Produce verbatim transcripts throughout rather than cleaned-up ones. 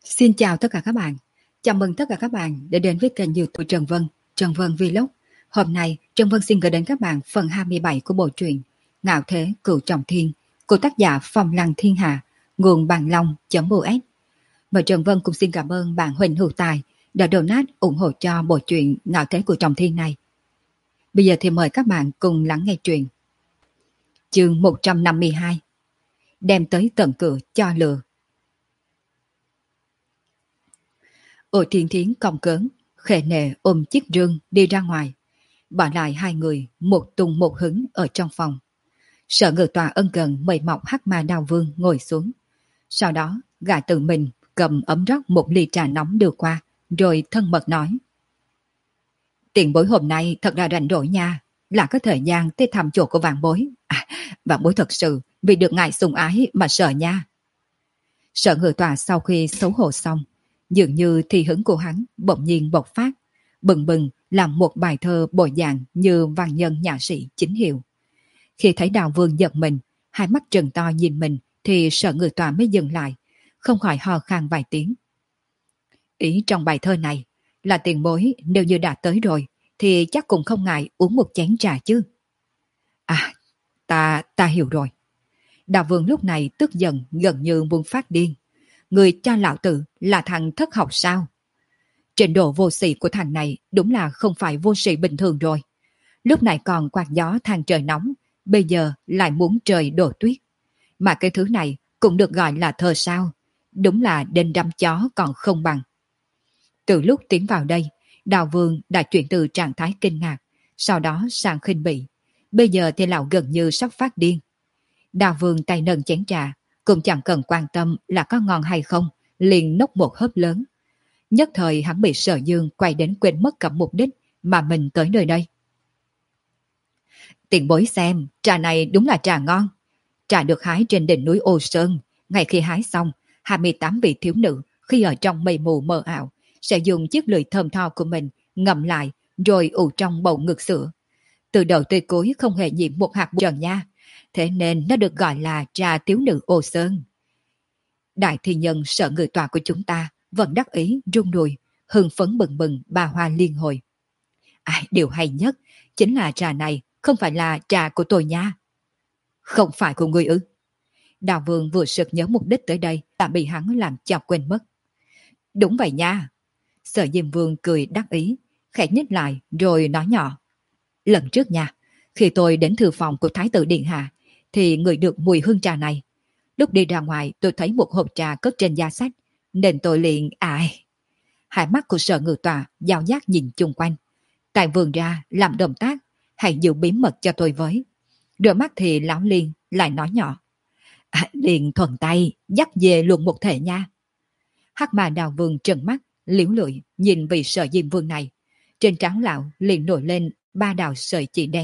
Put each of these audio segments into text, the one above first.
Xin chào tất cả các bạn. Chào mừng tất cả các bạn đã đến với kênh YouTube Trần Vân, Trần Vân Vlog. Hôm nay, Trần Vân xin gửi đến các bạn phần hai mươi bảy của bộ truyện Ngạo Thế Cửu Trọng Thiên của tác giả Phong Lăng Thiên Hạ, nguồn bằng long.us. Và Trần Vân cũng xin cảm ơn bạn Huỳnh Hữu Tài đã donate ủng hộ cho bộ truyện Ngạo Thế Cửu Trọng Thiên này. Bây giờ thì mời các bạn cùng lắng nghe truyện. Chương một trăm năm mươi hai. Đem tới tận cửa cho lừa. Ôi Thiên Thiến cong cớn, khệ nệ ôm chiếc rương đi ra ngoài, bỏ lại hai người một tung một hứng ở trong phòng. Sở Ngự Tòa ân cần mời mọc Hắc Ma Đao Vương ngồi xuống. Sau đó gã tự mình cầm ấm rót một ly trà nóng đưa qua, rồi thân mật nói: Tiền bối hôm nay thật là rảnh rỗi nha, là có thời gian tới thăm chỗ của vạn bối. À, vạn bối thật sự vì được ngài sủng ái mà sợ nha. Sở Ngự Tòa sau khi xấu hổ xong, dường như thì hứng của hắn bỗng nhiên bộc phát, bừng bừng làm một bài thơ bồi dạng như văn nhân nhã sĩ chính hiệu. Khi thấy Đào Vương giật mình, hai mắt trừng to nhìn mình, thì Sở Ngự Tòa mới dừng lại, không khỏi ho khan vài tiếng. Ý trong bài thơ này là tiền bối nếu như đã tới rồi thì chắc cũng không ngại uống một chén trà chứ. À, ta, ta hiểu rồi. Đào Vương lúc này tức giận gần như muốn phát điên. Người cho lão tử là thằng thất học sao? Trình độ vô sĩ của thằng này đúng là không phải vô sĩ bình thường rồi. Lúc này còn quạt gió than trời nóng, bây giờ lại muốn trời đổ tuyết. Mà cái thứ này cũng được gọi là thơ sao? Đúng là đền đâm chó còn không bằng. Từ lúc tiến vào đây, Đào Vương đã chuyển từ trạng thái kinh ngạc, sau đó sang khinh bỉ. Bây giờ thì lão gần như sắp phát điên. Đào Vương tay nâng chén trà, cũng chẳng cần quan tâm là có ngon hay không, liền nốc một hớp lớn. Nhất thời hắn bị Sở Dương quay đến quên mất cả mục đích mà mình tới nơi đây. Tiền bối xem, trà này đúng là trà ngon. Trà được hái trên đỉnh núi Ô Sơn. Ngay khi hái xong, hai mươi tám vị thiếu nữ khi ở trong mây mù mờ ảo sẽ dùng chiếc lưỡi thơm tho của mình ngậm lại rồi ủ trong bầu ngực sữa. Từ đầu tới cuối không hề nhiễm một hạt bụi trần nha. Thế nên nó được gọi là trà thiếu nữ Ô Sơn. Đại thi nhân Sở Ngự Tòa của chúng ta vẫn đắc ý rung đùi, hưng phấn bừng bừng ba hoa liên hồi. À, điều hay nhất chính là trà này không phải là trà của tôi nha. Không phải của người ư? Đào Vương vừa sực nhớ mục đích tới đây đã bị hắn làm cho quên mất. Đúng vậy nha. Sở Diêm Vương cười đắc ý, khẽ nhích lại rồi nói nhỏ. Lần trước nha, khi tôi đến thư phòng của Thái tử Điện Hạ thì ngửi được mùi hương trà này. Lúc đi ra ngoài tôi thấy một hộp trà cất trên giá sách, nên tôi liền ai. Hai mắt của Sở Ngự Tòa giao giác nhìn chung quanh. Tại vườn ra làm động tác, hãy giữ bí mật cho tôi với. Đôi mắt thì lão Liên lại nói nhỏ. À, liền thuần tay, dắt về luôn một thể nha. Hắc Ma Đào Vương trừng mắt, liễu lưỡi nhìn vị Sở Diêm Vương này. Trên trán lão liền nổi lên ba đạo sợi chỉ đen.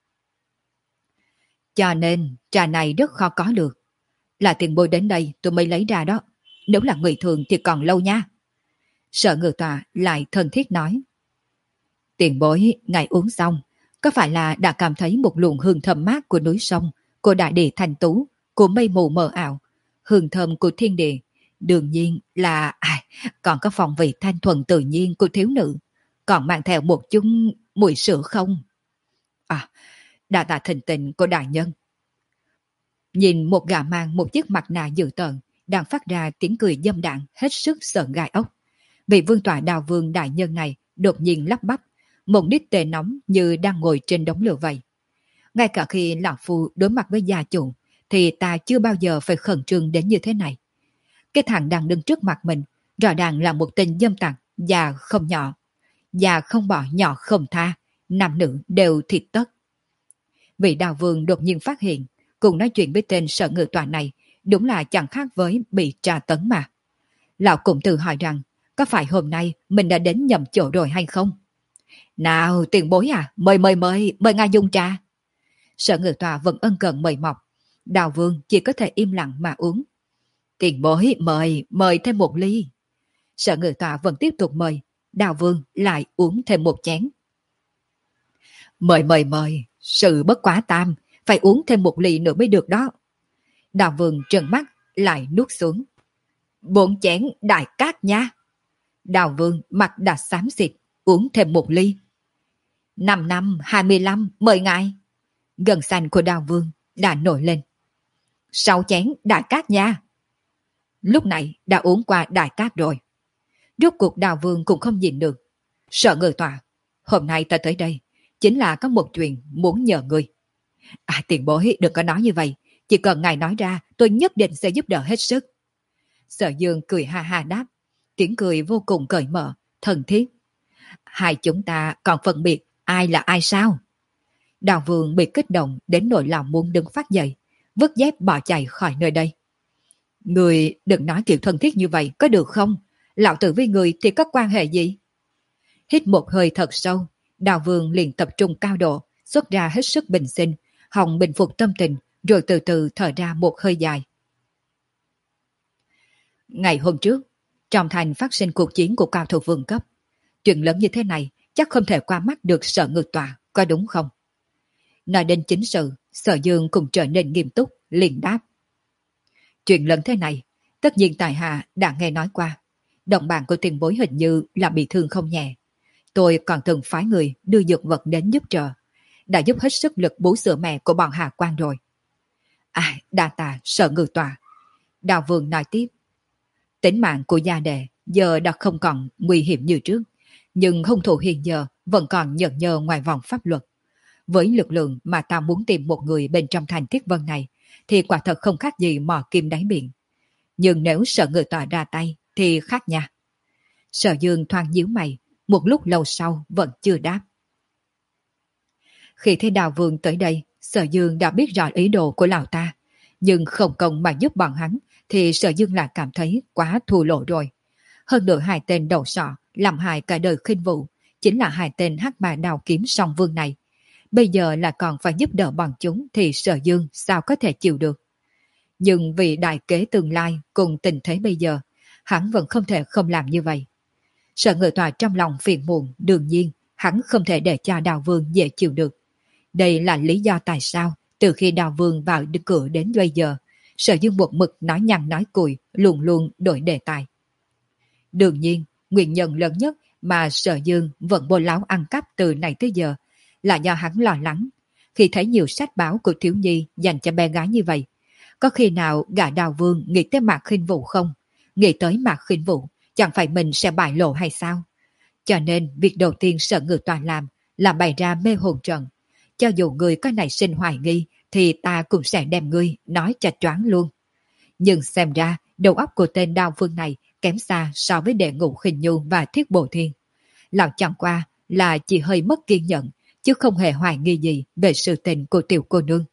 Cho nên trà này rất khó có được. Là tiền bối đến đây tôi mới lấy ra đó. Nếu là người thường thì còn lâu nha. Sở Ngự Tòa lại thân thiết nói. Tiền bối ngài uống xong, có phải là đã cảm thấy một luồng hương thơm mát của núi sông, của đại địa thành tú, của mây mù mờ ảo, hương thơm của thiên địa, đương nhiên là à, còn có phong vị thanh thuần tự nhiên của thiếu nữ, còn mang theo một chút mùi sữa không? À, đa tạ thịnh tình của đại nhân. Nhìn một gã mang một chiếc mặt nạ dữ tợn đang phát ra tiếng cười dâm đạn hết sức sợ gai ốc. Vị vương tọa Đào Vương đại nhân này đột nhiên lắp bắp, một đít tê nóng như đang ngồi trên đống lửa vậy. Ngay cả khi lão phu đối mặt với gia chủ thì ta chưa bao giờ phải khẩn trương đến như thế này. Cái thằng đang đứng trước mặt mình rõ ràng là một tên dâm tặc già không nhỏ, già không bỏ nhỏ không tha, nam nữ đều thịt tất. Vị Đào Vương đột nhiên phát hiện cùng nói chuyện với tên Sở Ngự Tòa này đúng là chẳng khác với bị tra tấn mà. Lão cũng tự hỏi rằng có phải hôm nay mình đã đến nhầm chỗ rồi hay không? Nào tiền bối à, mời mời mời, mời ngài dùng trà. Sở Ngự Tòa vẫn ân cần mời mọc. Đào Vương chỉ có thể im lặng mà uống. Tiền bối mời, mời thêm một ly. Sở Ngự Tòa vẫn tiếp tục mời. Đào Vương lại uống thêm một chén. Mời mời mời, sự bất quá tam, phải uống thêm một ly nữa mới được đó. Đào Vương trợn mắt lại nuốt xuống. Bốn chén đại cát nha. Đào Vương mặt đã xám xịt, uống thêm một ly. Năm năm, hai mươi lăm, mời ngài. Gân xanh của Đào Vương đã nổi lên. Sáu chén đại cát nha. Lúc này đã uống qua đại cát rồi. Rốt cuộc Đào Vương cũng không nhìn được. Sợ người tòa, hôm nay ta tới đây chính là có một chuyện muốn nhờ người. À, tiền bối đừng có nói như vậy, chỉ cần ngài nói ra tôi nhất định sẽ giúp đỡ hết sức. Sở Dương cười ha ha đáp, tiếng cười vô cùng cởi mở, thân thiết. Hai chúng ta còn phân biệt ai là ai sao? Đào Vương bị kích động đến nỗi lòng muốn đứng phát dậy, vứt dép bỏ chạy khỏi nơi đây. Người đừng nói kiểu thân thiết như vậy có được không? Lão tử với người thì có quan hệ gì? Hít một hơi thật sâu, Đào Vương liền tập trung cao độ, xuất ra hết sức bình sinh, hòng bình phục tâm tình, rồi từ từ thở ra một hơi dài. Ngày hôm trước, trong thành phát sinh cuộc chiến của cao thủ vương cấp. Chuyện lớn như thế này chắc không thể qua mắt được Sở Ngự Tọa, có đúng không? Nói đến chính sự, Sở Dương cũng trở nên nghiêm túc, liền đáp. Chuyện lớn thế này, tất nhiên tại hạ đã nghe nói qua. Đồng bạn của tiền bối hình như là bị thương không nhẹ. Tôi còn từng phái người đưa dược vật đến giúp trợ, đã giúp hết sức lực bú sữa mẹ của bọn Hà Quan rồi. À, đa tạ Sở Ngự Tọa. Đào Vương nói tiếp. Tính mạng của gia đệ giờ đã không còn nguy hiểm như trước, nhưng hung thủ hiện giờ vẫn còn nhẫn nhơ ngoài vòng pháp luật. Với lực lượng mà ta muốn tìm một người bên trong thành Thiết Vân này, thì quả thật không khác gì mò kim đáy biển. Nhưng nếu Sở Ngự Tọa ra tay thì khác nha. Sở Dương thoáng nhíu mày, một lúc lâu sau vẫn chưa đáp. Khi thấy Đào Vương tới đây, Sở Dương đã biết rõ ý đồ của lão ta, nhưng không công mà giúp bọn hắn thì Sở Dương lại cảm thấy quá thua lỗ rồi. Hơn nữa hai tên đầu sọ làm hại cả đời khinh vụ, chính là hai tên hắc mà đào kiếm song vương này. Bây giờ là còn phải giúp đỡ bọn chúng thì Sở Dương sao có thể chịu được. Nhưng vì đại kế tương lai cùng tình thế bây giờ, hắn vẫn không thể không làm như vậy. Sở Ngự Tọa trong lòng phiền muộn, đương nhiên hắn không thể để cho Đào Vương dễ chịu được. Đây là lý do tại sao từ khi Đào Vương vào cửa đến bây giờ, Sở Dương buộc mực nói nhăn nói cùi, luôn luôn đổi đề tài. Đương nhiên, nguyên nhân lớn nhất mà Sở Dương vẫn bô láo ăn cắp từ này tới giờ là do hắn lo lắng. Khi thấy nhiều sách báo của thiếu nhi dành cho bé gái như vậy, có khi nào gã Đào Vương nghĩ tới Mạc Khinh Vũ không? Nghĩ tới Mạc Khinh Vũ, chẳng phải mình sẽ bại lộ hay sao? Cho nên việc đầu tiên Sở Ngự Tọa làm là bày ra mê hồn trận. Cho dù người có nảy sinh hoài nghi thì ta cũng sẽ đem ngươi nói cho choáng luôn. Nhưng xem ra đầu óc của tên Đào Vương này kém xa so với đệ ngũ Khinh Nhu và Thiết Bộ Thiên. Lão chẳng qua là chỉ hơi mất kiên nhẫn, chứ không hề hoài nghi gì về sự tình của tiểu cô nương.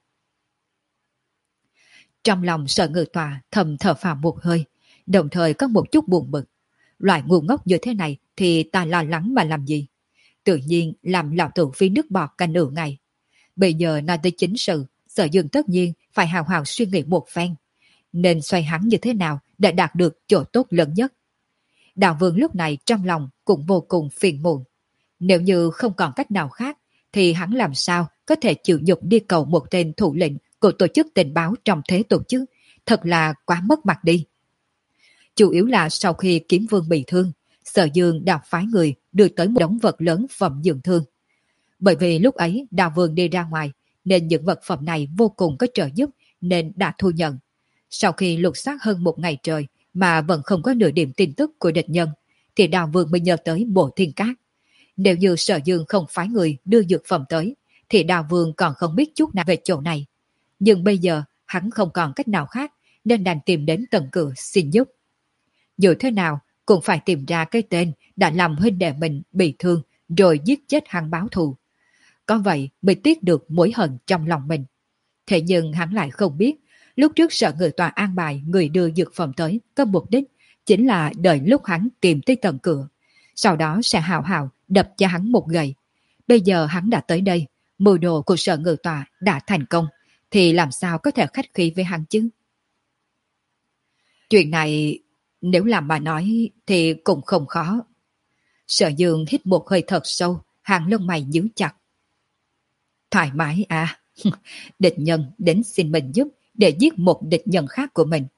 Trong lòng Sở Ngự Tọa thầm thở phào một hơi, đồng thời có một chút buồn bực. Loại ngu ngốc như thế này thì ta lo lắng mà làm gì? Tự nhiên làm lão tử phí nước bọt cả nửa ngày. Bây giờ nói tới chính sự, Sở Dương tất nhiên phải hào hào suy nghĩ một phen, nên xoay hắn như thế nào để đạt được chỗ tốt lớn nhất. Đạo Vương lúc này trong lòng cũng vô cùng phiền muộn. Nếu như không còn cách nào khác, thì hắn làm sao có thể chịu nhục đi cầu một tên thủ lĩnh của tổ chức tình báo trong thế tổ chức, thật là quá mất mặt đi. Chủ yếu là sau khi Kiếm Vương bị thương, Sở Dương đã phái người đưa tới một đống vật lớn phẩm dưỡng thương. Bởi vì lúc ấy Đào Vương đi ra ngoài, nên những vật phẩm này vô cùng có trợ giúp, nên đã thu nhận. Sau khi lục soát hơn một ngày trời mà vẫn không có nửa điểm tin tức của địch nhân, thì Đào Vương mới nhớ tới Bộ Thiên Cát. Nếu như Sở Dương không phái người đưa dược phẩm tới, thì Đào Vương còn không biết chút nào về chỗ này. Nhưng bây giờ hắn không còn cách nào khác, nên đành tìm đến tận cửa xin giúp. Dù thế nào cũng phải tìm ra cái tên đã làm huynh đệ mình bị thương rồi giết chết hắn báo thù. Có vậy mới tiết được mối hận trong lòng mình. Thế nhưng hắn lại không biết, lúc trước Sở Ngự Tọa an bài người đưa dược phẩm tới có mục đích chính là đợi lúc hắn tìm tới tận cửa, sau đó sẽ hào hào đập cho hắn một gậy. Bây giờ hắn đã tới đây, mưu đồ của Sở Ngự Tọa đã thành công, thì làm sao có thể khách khí với hắn chứ? Chuyện này nếu làm mà nói thì cũng không khó. Sở Dương hít một hơi thật sâu, hàng lông mày nhíu chặt. Thoải mái à? Địch nhân đến xin mình giúp để giết một địch nhân khác của mình.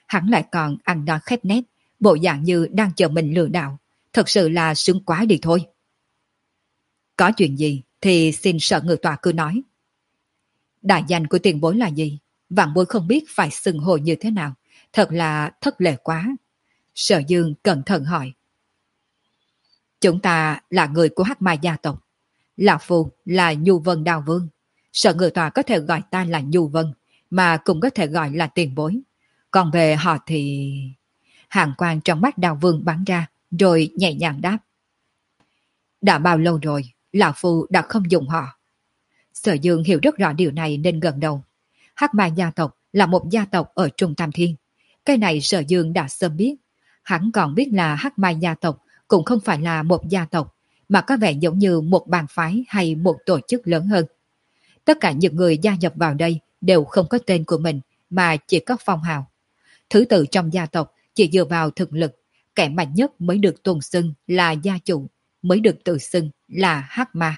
hắn lại còn ăn nói khép nép, bộ dạng như đang chờ mình lừa đảo, thật sự là sướng quá đi thôi. Có chuyện gì thì xin Sở Ngự Tọa cứ nói. Đại danh của tiền bối là gì? Vạn bối không biết phải xưng hô như thế nào, thật là thất lễ quá. Sở Dương cẩn thận hỏi. Chúng ta là người của Hắc Mai gia tộc. Lão Phu là Nhu Vân Đao Vương. Sở Ngự Tọa có thể gọi ta là Nhu Vân, mà cũng có thể gọi là tiền bối. Còn về họ thì... Hàng quang trong mắt Đao Vương bắn ra, rồi nhẹ nhàng đáp. Đã bao lâu rồi, Lão Phu đã không dùng họ. Sở Dương hiểu rất rõ điều này nên gần đầu. Hắc Mai gia tộc là một gia tộc ở Trung Tam Thiên. Cái này Sở Dương đã sớm biết. Hắn còn biết là Hắc Mai gia tộc cũng không phải là một gia tộc, mà có vẻ giống như một bang phái hay một tổ chức lớn hơn. Tất cả những người gia nhập vào đây đều không có tên của mình, mà chỉ có phong hào. Thứ tự trong gia tộc chỉ dựa vào thực lực, kẻ mạnh nhất mới được tôn xưng là gia chủ, mới được tự xưng là Hắc Ma.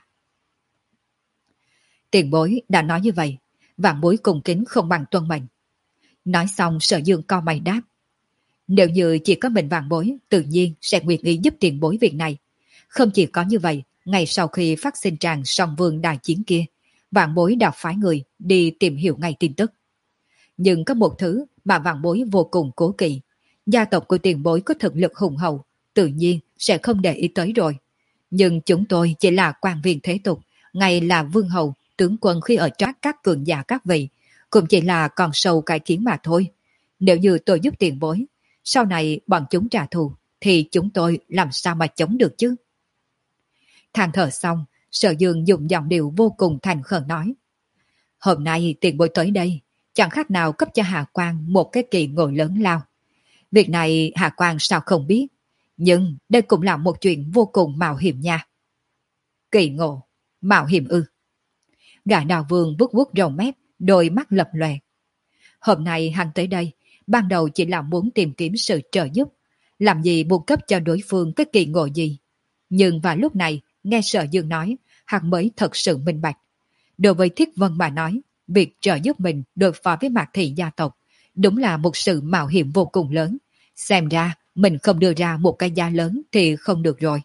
Tiền bối đã nói như vậy, vạn bối cùng kính không bằng tuân mệnh. Nói xong Sở Dương co mày đáp. Nếu như chỉ có mình vạn bối, tự nhiên sẽ nguyện ý giúp tiền bối việc này. Không chỉ có như vậy, ngay sau khi phát sinh tràng song vương đại chiến kia, vạn bối đã phái người đi tìm hiểu ngay tin tức. Nhưng có một thứ mà vạn bối vô cùng cố kỵ. Gia tộc của tiền bối có thực lực hùng hậu, tự nhiên sẽ không để ý tới rồi. Nhưng chúng tôi chỉ là quan viên thế tục, ngay là vương hầu, tướng quân khi ở trác các cường giả các vị, cũng chỉ là con sâu cái kiến mà thôi. Nếu như tôi giúp tiền bối, sau này bọn chúng trả thù, thì chúng tôi làm sao mà chống được chứ? Than thở xong, Sở Dương dùng giọng điệu vô cùng thành khẩn nói. Hôm nay tiền bối tới đây, chẳng khác nào cấp cho Hạ Quang một cái kỳ ngộ lớn lao. Việc này Hạ Quang sao không biết, nhưng đây cũng là một chuyện vô cùng mạo hiểm nha. Kỳ ngộ, mạo hiểm ư? Gã Đào Vương vuốt vuốt râu mép, đôi mắt lập lòe. Hôm nay hắn tới đây, ban đầu chỉ là muốn tìm kiếm sự trợ giúp, làm gì buộc cấp cho đối phương cái kỳ ngộ gì. Nhưng vào lúc này, nghe Sở Dương nói, hắn mới thật sự minh bạch. Đối với Thiết Vân mà nói, việc trợ giúp mình đối phó với Mạc Thị gia tộc, đúng là một sự mạo hiểm vô cùng lớn. Xem ra, mình không đưa ra một cái giá lớn thì không được rồi.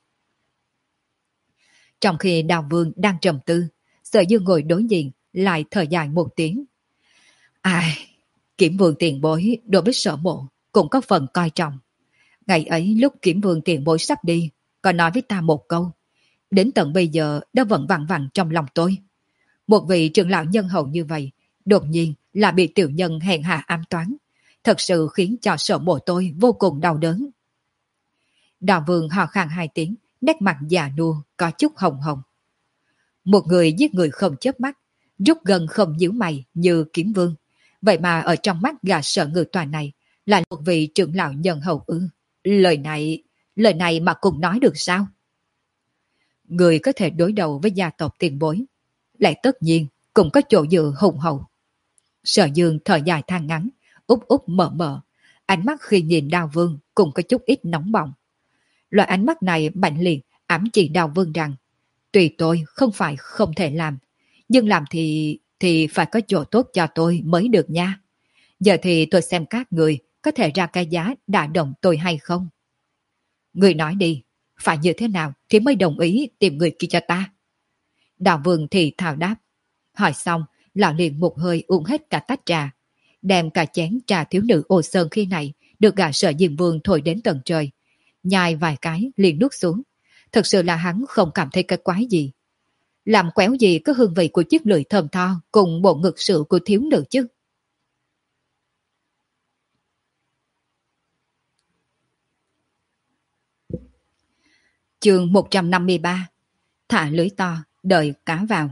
Trong khi Đào Vương đang trầm tư, Sở Dương ngồi đối diện, lại thở dài một tiếng. Ai, Kiểm Vương tiền bối đối với Sở Mộ cũng có phần coi trọng. Ngày ấy lúc Kiểm Vương tiền bối sắp đi, có nói với ta một câu. Đến tận bây giờ đã vẫn vặn vặn trong lòng tôi. Một vị trưởng lão nhân hậu như vậy, đột nhiên là bị tiểu nhân hèn hạ ám toán. Thật sự khiến cho Sở Mộ tôi vô cùng đau đớn. Đào Vương hò khan hai tiếng, nét mặt già nua, có chút hồng hồng. Một người giết người không chớp mắt, rút gần không nhíu mày như Kiếm Vương. Vậy mà ở trong mắt gã Sở Ngự Tòa này là một vị trưởng lão nhân hậu ư? Lời này, lời này mà cùng nói được sao? Người có thể đối đầu với gia tộc tiền bối, lại tất nhiên cũng có chỗ dựa hùng hậu. Sở Dương thở dài than ngắn, úp úp mở mở, ánh mắt khi nhìn Đao Vương cũng có chút ít nóng bỏng. Loại ánh mắt này mạnh liệt ám chỉ Đao Vương rằng, tùy tôi không phải không thể làm, nhưng làm thì thì phải có chỗ tốt cho tôi mới được nha. Giờ thì tôi xem các người có thể ra cái giá đả động tôi hay không. Người nói đi, phải như thế nào thì mới đồng ý tìm người kia cho ta? Đào Vương thì thào đáp. Hỏi xong, lão liền một hơi uống hết cả tách trà, đem cả chén trà thiếu nữ ô sơn khi này được gã Sở Diêm Vương thổi đến tận trời, nhai vài cái liền nuốt xuống. Thật sự là hắn không cảm thấy cái quái gì. Làm quéo gì có hương vị của chiếc lưỡi thơm tho cùng bộ ngực sữa của thiếu nữ chứ. Chương một trăm năm mươi ba. Thả lưới to, đợi cá vào.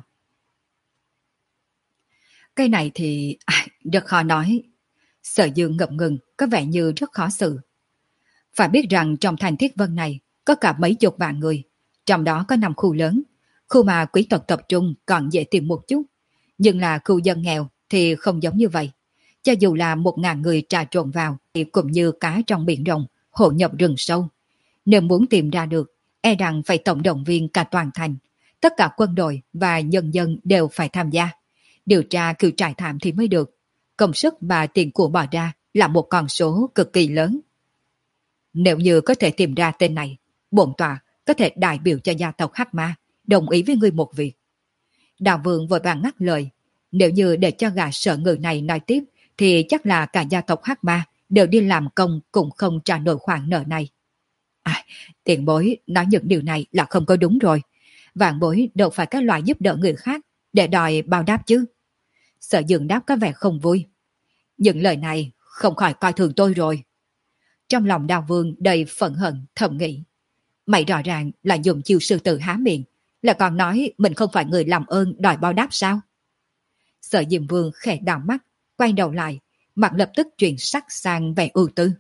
Cái này thì à, rất khó nói. Sở Dương ngập ngừng, có vẻ như rất khó xử. Phải biết rằng trong thành Thiết Vân này có cả mấy chục vạn người, trong đó có năm khu lớn. Khu mà quý tộc tập trung còn dễ tìm một chút, nhưng là khu dân nghèo thì không giống như vậy. Cho dù là một ngàn người trà trộn vào thì cũng như cá trong biển rộng, hộ nhập rừng sâu. Nếu muốn tìm ra được, e rằng phải tổng động viên cả toàn thành. Tất cả quân đội và nhân dân đều phải tham gia. Điều tra cựu trại thảm thì mới được. Công sức và tiền của bỏ ra là một con số cực kỳ lớn. Nếu như có thể tìm ra tên này, bổn tọa có thể đại biểu cho gia tộc Hắc Ma, đồng ý với ngươi một việc. Đạo Vương vội vàng ngắt lời, nếu như để cho gã sợ người này nói tiếp, thì chắc là cả gia tộc Hắc Ma đều đi làm công cũng không trả nổi khoản nợ này. À, tiền bối nói những điều này là không có đúng rồi. Vạn bối đâu phải cái loại giúp đỡ người khác để đòi báo đáp chứ. Sở Dương đáp có vẻ không vui. Những lời này không khỏi coi thường tôi rồi. Trong lòng Đào Vương đầy phẫn hận thầm nghĩ. Mày rõ ràng là dùng chiêu sư tử há miệng, là còn nói mình không phải người làm ơn đòi báo đáp sao? Sở Diêm Vương khẽ đảo mắt, quay đầu lại, mặt lập tức chuyển sắc sang vẻ ưu tư.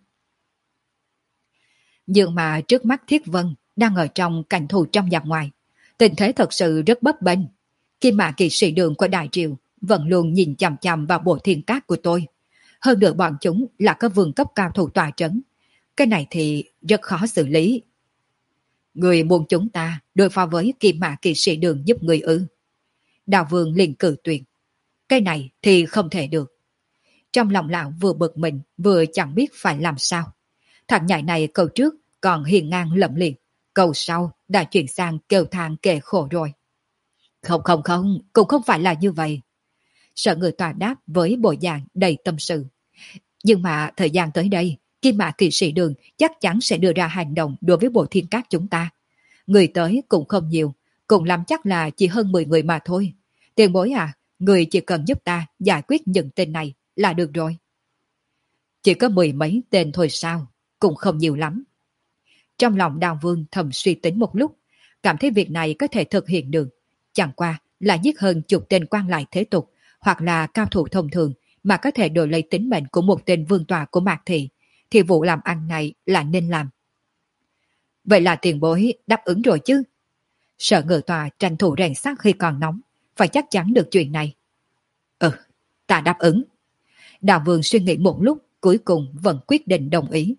Nhưng mà trước mắt Thiết Vân đang ở trong cảnh thù trong giặc ngoài, tình thế thật sự rất bấp bênh. Kim Mã kỵ sĩ đường của Đại Triều vẫn luôn nhìn chằm chằm vào bộ thiên cát của tôi. Hơn nữa bọn chúng là có vương cấp cao thủ tòa trấn. Cái này thì rất khó xử lý. Người muốn chúng ta đối phó với Kim Mã kỵ sĩ đường giúp người ư? Đào Vương liền cử tuyệt. Cái này thì không thể được. Trong lòng lão vừa bực mình vừa chẳng biết phải làm sao. Thằng nhãi này câu trước còn hiền ngang lẫm liệt, câu sau đã chuyển sang kêu than kể khổ rồi. Không không không, cũng không phải là như vậy. Sợ người tòa đáp với bộ dạng đầy tâm sự. Nhưng mà thời gian tới đây, Kim Mã kỵ sĩ đường chắc chắn sẽ đưa ra hành động đối với bộ thiên cát chúng ta. Người tới cũng không nhiều, cùng lắm chắc là chỉ hơn mười người mà thôi. Tiền bối à, người chỉ cần giúp ta giải quyết những tên này là được rồi. Chỉ có mười mấy tên thôi sao, cũng không nhiều lắm. Trong lòng Đào Vương thầm suy tính một lúc, cảm thấy việc này có thể thực hiện được. Chẳng qua là giết hơn chục tên quan lại thế tục, hoặc là cao thủ thông thường mà có thể đổi lấy tính mệnh của một tên vương tọa của Mạc Thị, thì vụ làm ăn này là nên làm. Vậy là tiền bối đáp ứng rồi chứ? Sợ ngự tòa tranh thủ rèn sắt khi còn nóng, phải chắc chắn được chuyện này. Ừ, ta đáp ứng. Đào Vương suy nghĩ một lúc, cuối cùng vẫn quyết định đồng ý.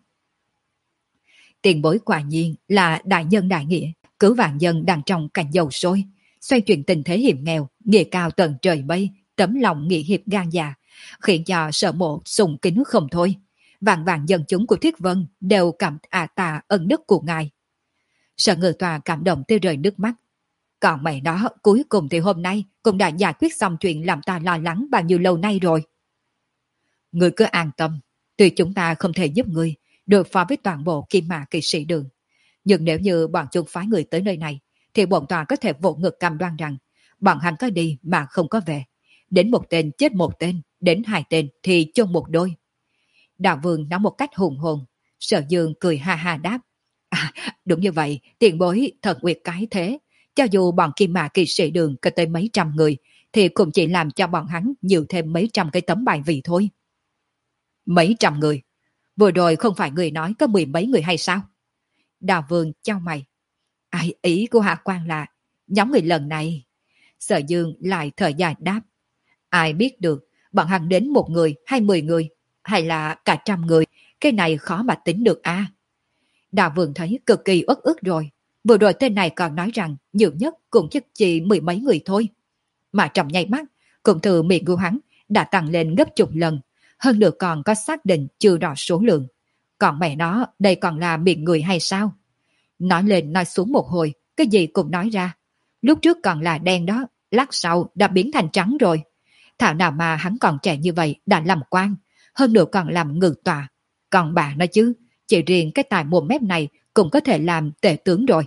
Tiền bối quả nhiên là đại nhân đại nghĩa, cứu vạn dân đang trong cảnh dầu sôi, xoay chuyển tình thế hiểm nghèo, nghĩa cao tận trời mây, tấm lòng nghĩa hiệp gan dạ, khiến cho Sở Mộ sùng kính không thôi. Vạn vạn dân chúng của Thiết Vân đều cảm à tà ân đức của ngài. Sở Ngự Tòa cảm động tươi rơi nước mắt. Còn mẹ đó, cuối cùng thì hôm nay cũng đã giải quyết xong chuyện làm ta lo lắng bao nhiêu lâu nay rồi. Ngươi cứ an tâm, tuy chúng ta không thể giúp ngươi đối phó với toàn bộ Kim Mã kỵ sĩ đường, nhưng nếu như bọn chúng phái người tới nơi này, thì bọn tòa có thể vỗ ngực cam đoan rằng bọn hắn có đi mà không có về. Đến một tên chết một tên, đến hai tên thì chôn một đôi. Đạo Vương nói một cách hùng hồn. Sở Dương cười ha ha đáp. À, đúng như vậy, tiền bối thật uyệt cái thế. Cho dù bọn Kim Mã kỵ sĩ đường có tới mấy trăm người, thì cũng chỉ làm cho bọn hắn nhiều thêm mấy trăm cái tấm bài vị thôi. Mấy trăm người? Vừa rồi không phải người nói có mười mấy người hay sao? Đào Vương chau mày. Ai, ý của Hạ Quan là nhóm người lần này. Sở Dương lại thở dài đáp. Ai biết được, bọn hắn đến một người hay mười người, hay là cả trăm người, cái này khó mà tính được à. Đào Vương thấy cực kỳ uất ức rồi. Vừa rồi tên này còn nói rằng nhiều nhất cũng chỉ mười mấy người thôi. Mà trong nháy mắt, cũng từ miệng của hắn đã tăng lên gấp chục lần. Hơn nữa còn có xác định chưa rõ số lượng. Còn mẹ nó, đây còn là miệng người hay sao? Nói lên nói xuống một hồi, cái gì cũng nói ra. Lúc trước còn là đen đó, lát sau đã biến thành trắng rồi. Thảo nào mà hắn còn trẻ như vậy đã làm quan, hơn nữa còn làm ngự tòa. Còn bà nói chứ, chỉ riêng cái tài mồm mép này cũng có thể làm tể tướng rồi.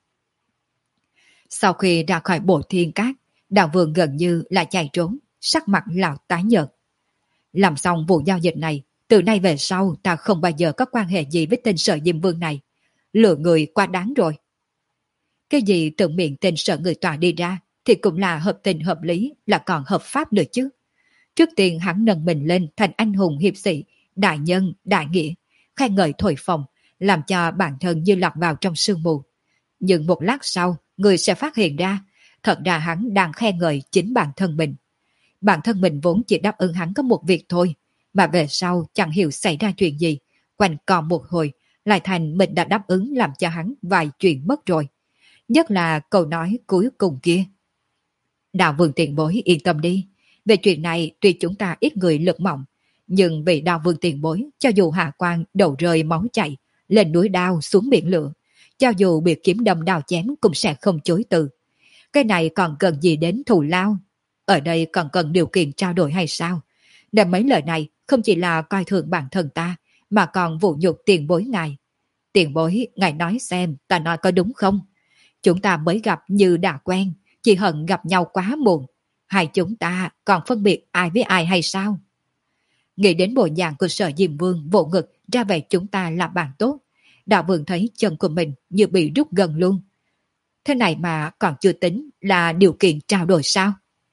Sau khi ra khỏi bộ thiên cát, Đào Vương gần như là chạy trốn, sắc mặt lão tái nhợt. Làm xong vụ giao dịch này, từ nay về sau ta không bao giờ có quan hệ gì với tên Sở Diêm Vương này. Lừa người quá đáng rồi. Cái gì từ miệng tên Sở người tòa đi ra thì cũng là hợp tình hợp lý, là còn hợp pháp nữa chứ. Trước tiên hắn nâng mình lên thành anh hùng hiệp sĩ, đại nhân, đại nghĩa, khen ngợi thổi phồng, làm cho bản thân như lọt vào trong sương mù. Nhưng một lát sau, người sẽ phát hiện ra, thật ra hắn đang khen ngợi chính bản thân mình. Bản thân mình vốn chỉ đáp ứng hắn có một việc thôi, mà về sau chẳng hiểu xảy ra chuyện gì, quanh co một hồi, lại thành mình đã đáp ứng làm cho hắn vài chuyện mất rồi. Nhất là câu nói cuối cùng kia. Đạo Vương tiền bối yên tâm đi, về chuyện này tuy chúng ta ít người lực mỏng, Nhưng vì Đao Vương tiền bối, cho dù hạ quan đầu rơi máu chảy, lên núi đao xuống biển lửa, cho dù bị kiếm đâm đao chém cũng sẽ không chối từ. Cái này còn cần gì đến thù lao? Ở đây còn cần điều kiện trao đổi hay sao? Nên mấy lời này không chỉ là coi thường bản thân ta, mà còn vũ nhục tiền bối ngài. Tiền bối, ngài nói xem ta nói có đúng không? Chúng ta mới gặp như đã quen, chỉ hận gặp nhau quá muộn. Hai chúng ta còn phân biệt ai với ai hay sao? Nghĩ đến bộ dạng của Sở Diêm Vương vỗ ngực ra vẻ chúng ta là bạn tốt. Đạo Vương thấy chân của mình như bị rút gần luôn. Thế này mà còn chưa tính là điều kiện trao đổi sao?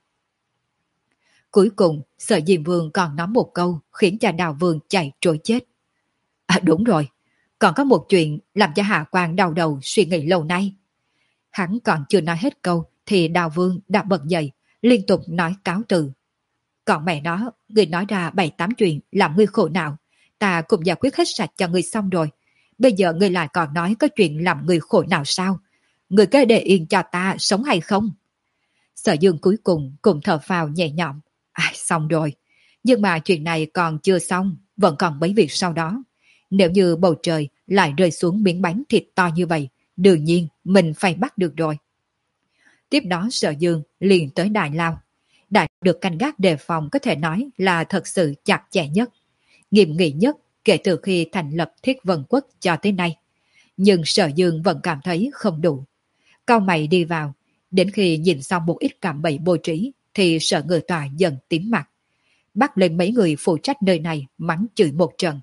Cuối cùng, Sở Diêm Vương còn nói một câu khiến cho Đào Vương chạy trối chết. À đúng rồi, còn có một chuyện làm cho Hạ Quan đau đầu suy nghĩ lâu nay. Hắn còn chưa nói hết câu thì Đào Vương đã bật dậy, liên tục nói cáo từ. Còn mẹ nó, người nói ra bảy tám chuyện làm ngươi khổ não, ta cũng giải quyết hết sạch cho ngươi xong rồi. Bây giờ ngươi lại còn nói có chuyện làm ngươi khổ não sao? Ngươi cứ để yên cho ta sống hay không? Sở Dương cuối cùng cũng thở phào nhẹ nhõm. À, xong rồi. Nhưng mà chuyện này còn chưa xong, vẫn còn mấy việc sau đó. Nếu như bầu trời lại rơi xuống miếng bánh thịt to như vậy, đương nhiên mình phải bắt được rồi. Tiếp đó Sở Dương liền tới Đại Lao. Đại được canh gác đề phòng có thể nói là thật sự chặt chẽ nhất, nghiêm nghị nhất kể từ khi thành lập Thiết Vân Quốc cho tới nay. Nhưng Sở Dương vẫn cảm thấy không đủ. Cau mày đi vào, đến khi nhìn xong một ít cạm bẫy bố trí thì Sở Ngự Tòa dần tím mặt. Bắt lên mấy người phụ trách nơi này mắng chửi một trận.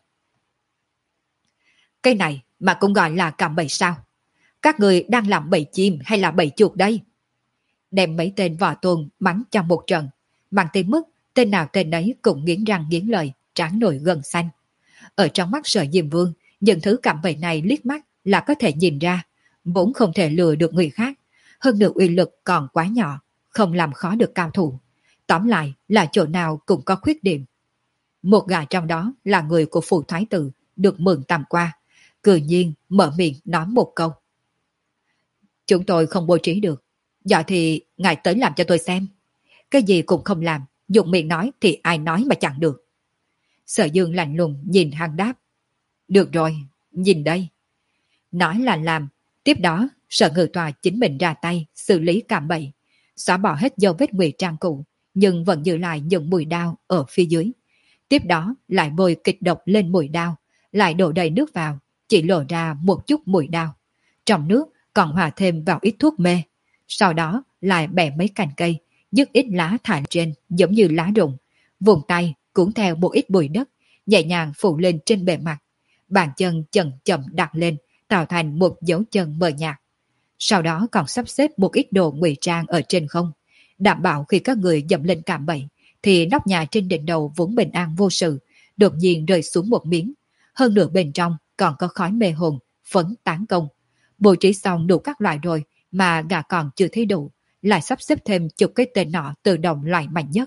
Cái này mà cũng gọi là cạm bẫy sao? Các người đang làm bẫy chim hay là bẫy chuột đây? Đem mấy tên võ tôn mắng cho một trận, mang tới mức tên nào tên ấy cũng nghiến răng nghiến lợi, trán nổi gân xanh. Ở trong mắt Sở Diêm Vương, những thứ cạm bẫy này liếc mắt là có thể nhìn ra, vốn không thể lừa được người khác, hơn nữa uy lực còn quá nhỏ, không làm khó được cao thủ. Tóm lại là chỗ nào cũng có khuyết điểm. Một gã trong đó là người của phủ thái tử, được mượn tầm qua, cự nhiên mở miệng nói một câu. Chúng tôi không bố trí được, giờ thì ngài tới làm cho tôi xem. Cái gì cũng không làm, dùng miệng nói thì ai nói mà chẳng được. Sở Dương lạnh lùng nhìn hắn đáp. Được rồi, nhìn đây. Nói là làm, tiếp đó Sở Ngự Tòa chính mình ra tay xử lý cạm bẫy, xóa bỏ hết dấu vết ngụy trang cũ, nhưng vẫn giữ lại những mùi đao ở phía dưới. Tiếp đó lại bôi kịch độc lên mùi đao, lại đổ đầy nước vào, chỉ lộ ra một chút mùi đao. Trong nước còn hòa thêm vào ít thuốc mê. Sau đó lại bẻ mấy cành cây, dứt ít lá thả trên giống như lá rụng, vùng tay cuốn theo một ít bụi đất, nhẹ nhàng phủ lên trên bề mặt. Bàn chân chậm chậm đặt lên, tạo thành một dấu chân mờ nhạt. Sau đó còn sắp xếp một ít đồ ngụy trang ở trên không, đảm bảo khi các người dậm lên cạm bẫy thì nóc nhà trên đỉnh đầu vốn bình an vô sự, đột nhiên rơi xuống một miếng. Hơn nữa bên trong còn có khói mê hồn, phấn tán công. Bố trí xong đủ các loại rồi mà gà còn chưa thấy đủ, lại sắp xếp thêm chục cái tên nọ tự động loại mạnh nhất.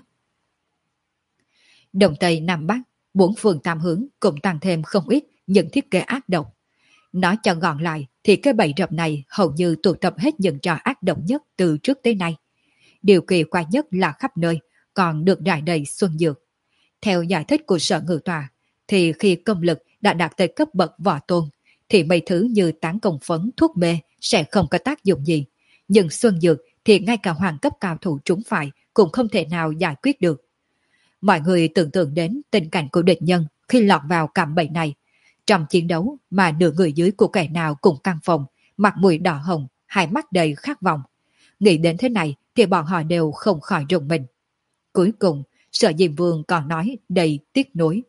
Đông Tây Nam Bắc, bốn phương tam hướng cũng tăng thêm không ít những thiết kế ác độc. Nói cho gọn lại thì cái bẫy rập này hầu như tụ tập hết những trò ác độc nhất từ trước tới nay. Điều kỳ quái nhất là khắp nơi còn được rải đầy xuân dược. Theo giải thích của Sở Ngự Tòa thì khi công lực đã đạt tới cấp bậc võ tôn thì mấy thứ như tán công phấn, thuốc mê sẽ không có tác dụng gì. Nhưng xuân dược thì ngay cả hoàng cấp cao thủ trúng phải cũng không thể nào giải quyết được. Mọi người tưởng tượng đến tình cảnh của địch nhân khi lọt vào cạm bẫy này. Trong chiến đấu mà nửa người dưới của kẻ nào cũng căng phòng, mặt mũi đỏ hồng, hai mắt đầy khát vọng. Nghĩ đến thế này thì bọn họ đều không khỏi rùng mình. Cuối cùng, Sở Diêm Vương còn nói đầy tiếc nuối.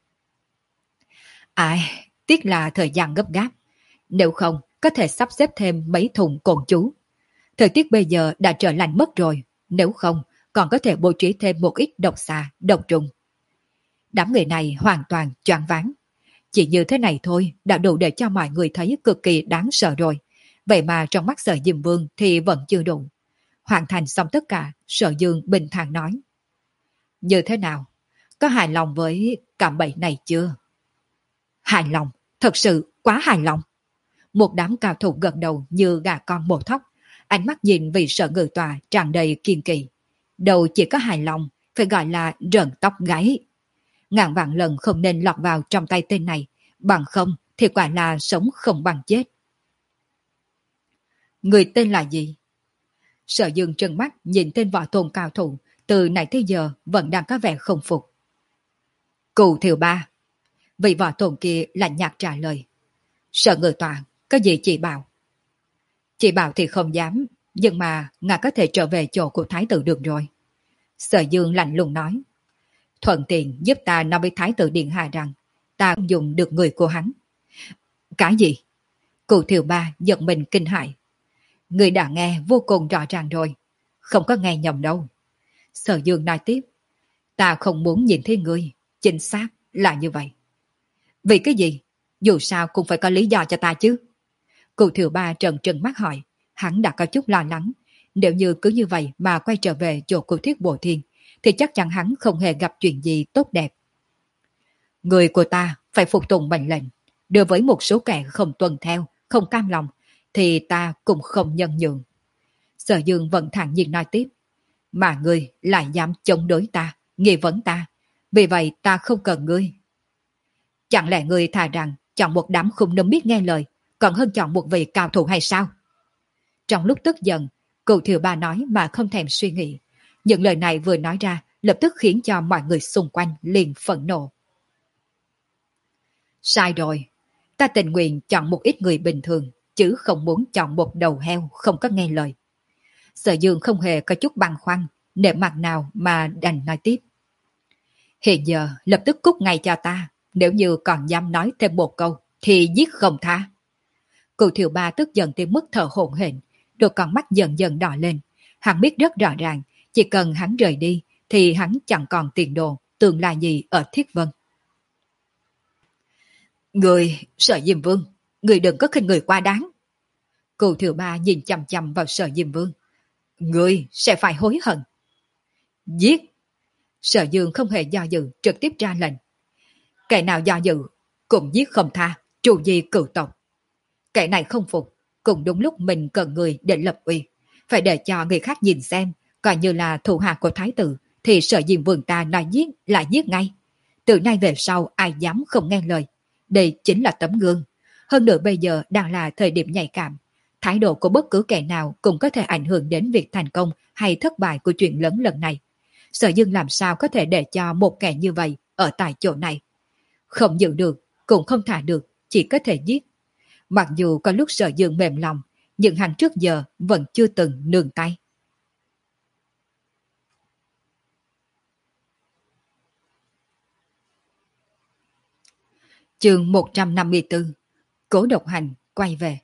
Ai, tiếc là thời gian gấp gáp. Nếu không, có thể sắp xếp thêm mấy thùng cồn chú. Thời tiết bây giờ đã trở lạnh mất rồi. Nếu không, còn có thể bố trí thêm một ít độc xà, độc trùng. Đám người này hoàn toàn choáng váng. Chỉ như thế này thôi đã đủ để cho mọi người thấy cực kỳ đáng sợ rồi. Vậy mà trong mắt Sở Diêm Vương thì vẫn chưa đủ. Hoàn thành xong tất cả, Sở Dương bình thản nói. Như thế nào? Có hài lòng với cạm bẫy này chưa? Hài lòng, thật sự quá hài lòng. Một đám cao thủ gật đầu như gà con mổ thóc, ánh mắt nhìn vị Sở Ngự Tòa tràn đầy kiên kỳ. Đầu chỉ có hài lòng, phải gọi là rợn tóc gáy. Ngàn vạn lần không nên lọt vào trong tay tên này, bằng không thì quả là sống không bằng chết. Người tên là gì? Sở Dương trừng mắt nhìn tên võ tôn cao thủ, từ nãy tới giờ vẫn đang có vẻ không phục. Cù Thiều Ba. Vị võ tôn kia lạnh nhạt trả lời. Sở Ngự Tọa, có gì chị bảo? Chị bảo thì không dám, nhưng mà ngài có thể trở về chỗ của thái tử được rồi. Sở Dương lạnh lùng nói. Thuận tiện giúp ta nói với thái tử Điện Hạ rằng ta không dùng được người của hắn. Cái gì? Cụ Thiều Ba giật mình kinh hãi. Người đã nghe vô cùng rõ ràng rồi, không có nghe nhầm đâu. Sở Dương nói tiếp. Ta không muốn nhìn thấy ngươi, chính xác là như vậy. Vì cái gì? Dù sao cũng phải có lý do cho ta chứ. Cụ Thiều Ba trần trừng mắt hỏi. Hắn đã có chút lo lắng. Nếu như cứ như vậy mà quay trở về chỗ của Thiết Bộ Thiên, thì chắc chắn hắn không hề gặp chuyện gì tốt đẹp. Người của ta phải phục tùng mệnh lệnh. Đối với một số kẻ không tuân theo, không cam lòng, thì ta cũng không nhân nhượng. Sở Dương vẫn thản nhiên nói tiếp. Mà ngươi lại dám chống đối ta, nghi vấn ta. Vì vậy ta không cần ngươi. Chẳng lẽ ngươi thà rằng chọn một đám khùng nấm biết nghe lời, còn hơn chọn một vị cao thủ hay sao? Trong lúc tức giận, Cụ Thiều Ba nói mà không thèm suy nghĩ. Những lời này vừa nói ra lập tức khiến cho mọi người xung quanh liền phẫn nộ. Sai rồi, ta tình nguyện chọn một ít người bình thường, chứ không muốn chọn một đầu heo không có nghe lời. Sở Dương không hề có chút băn khoăn, nể mặt nào mà đành nói tiếp. Hiện giờ lập tức cút ngay cho ta, nếu như còn dám nói thêm một câu, thì giết không tha. Cụ Thiều Ba tức giận tới mức thở hổn hển, đôi con mắt dần dần đỏ lên. Hắn biết rất rõ ràng, chỉ cần hắn rời đi, thì hắn chẳng còn tiền đồ, tương lai gì ở Thiết Vân. Người, Sở Diêm Vương, người đừng có khinh người quá đáng. Cụ Thiều Ba nhìn chằm chằm vào Sở Diêm Vương. Người sẽ phải hối hận. Giết! Sở Dương không hề do dự, trực tiếp ra lệnh. Kẻ nào do dự, cũng giết không tha, trù di cửu tộc. Kẻ này không phục, cũng đúng lúc mình cần người để lập uy. Phải để cho người khác nhìn xem, coi như là thủ hạ của thái tử, thì Sở Diêm Vương ta nói giết là giết ngay. Từ nay về sau ai dám không nghe lời. Đây chính là tấm gương. Hơn nữa bây giờ đang là thời điểm nhạy cảm. Thái độ của bất cứ kẻ nào cũng có thể ảnh hưởng đến việc thành công hay thất bại của chuyện lớn lần này. Sở Dương làm sao có thể để cho một kẻ như vậy ở tại chỗ này. Không giữ được, cũng không thả được, chỉ có thể giết. Mặc dù có lúc Sở Dương mềm lòng, nhưng hắn trước giờ vẫn chưa từng nương tay. Chương một trăm năm mươi tư. Cố Độc Hành quay về.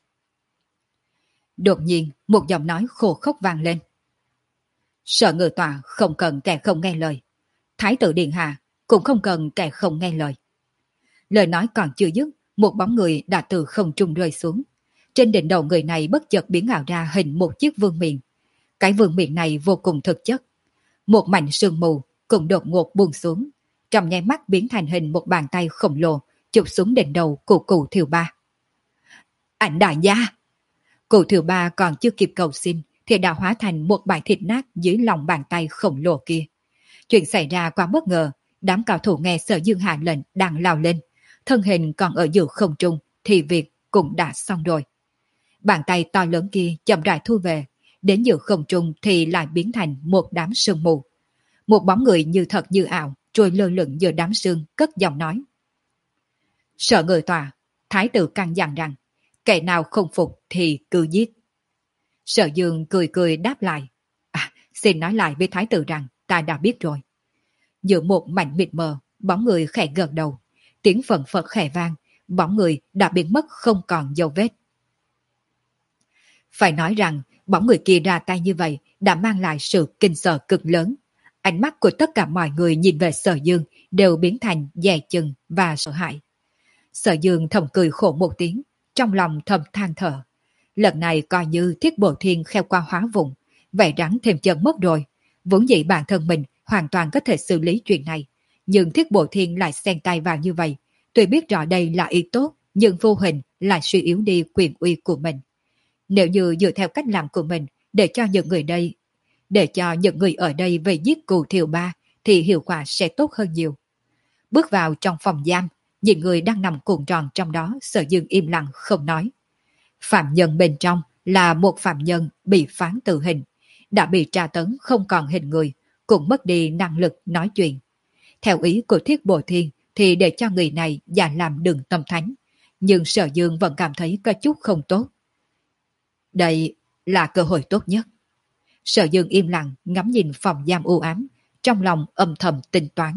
Đột nhiên một giọng nói khô khốc vang lên. Sở Ngự Tọa không cần kẻ không nghe lời. Thái tử Điện Hạ cũng không cần kẻ không nghe lời. Lời nói còn chưa dứt, một bóng người đã từ không trung rơi xuống. Trên đỉnh đầu người này bất chợt biến ảo ra hình một chiếc vương miện. Cái vương miện này vô cùng thực chất. Một mảnh sương mù cũng đột ngột buông xuống, trong nháy mắt biến thành hình một bàn tay khổng lồ chụp xuống đỉnh đầu của Cụ Thiều Ba. Ảnh đại gia! Cụ Thiều Ba còn chưa kịp cầu xin thì đã hóa thành một bãi thịt nát dưới lòng bàn tay khổng lồ kia. Chuyện xảy ra quá bất ngờ, đám cao thủ nghe Sở Dương hạ lệnh đang lao lên, thân hình còn ở giữa không trung thì việc cũng đã xong rồi. Bàn tay to lớn kia chậm rãi thu về, đến giữa không trung thì lại biến thành một đám sương mù. Một bóng người như thật như ảo trôi lơ lửng giữa đám sương, cất giọng nói. Sở Ngự Tọa, thái tử căn dặn rằng kẻ nào không phục thì cứ giết. Sở Dương cười cười đáp lại. À, xin nói lại với thái tử rằng ta đã biết rồi. Giữa một mảnh mịt mờ, bóng người khẽ gật đầu. Tiếng phận phật khẽ vang, bóng người đã biến mất không còn dấu vết. Phải nói rằng bóng người kia ra tay như vậy đã mang lại sự kinh sợ cực lớn. Ánh mắt của tất cả mọi người nhìn về Sở Dương đều biến thành dè chừng và sợ hãi. Sở Dương thầm cười khổ một tiếng, trong lòng thầm than thở. Lần này coi như Thiết Bộ Thiên kheo qua hóa vùng, vậy rắn thêm chân mất rồi. Vốn dĩ bản thân mình hoàn toàn có thể xử lý chuyện này, nhưng Thiết Bộ Thiên lại xen tay vào như vậy. Tuy biết rõ đây là ý tốt, nhưng vô hình lại suy yếu đi quyền uy của mình. Nếu như dựa theo cách làm của mình, để cho những người đây, để cho những người ở đây về giết Cù Thiều Ba, thì hiệu quả sẽ tốt hơn nhiều. bước vào trong phòng giam, nhìn người đang nằm cuộn tròn trong đó, Sở Dương im lặng không nói. Phạm nhân bên trong là một phạm nhân bị phán tử hình, đã bị tra tấn không còn hình người, cũng mất đi năng lực nói chuyện. Theo ý của Thiết Bồ Thiên thì để cho người này già làm đường tâm thánh, nhưng Sở Dương vẫn cảm thấy có chút không tốt. Đây là cơ hội tốt nhất. Sở Dương im lặng ngắm nhìn phòng giam u ám, trong lòng âm thầm tính toán.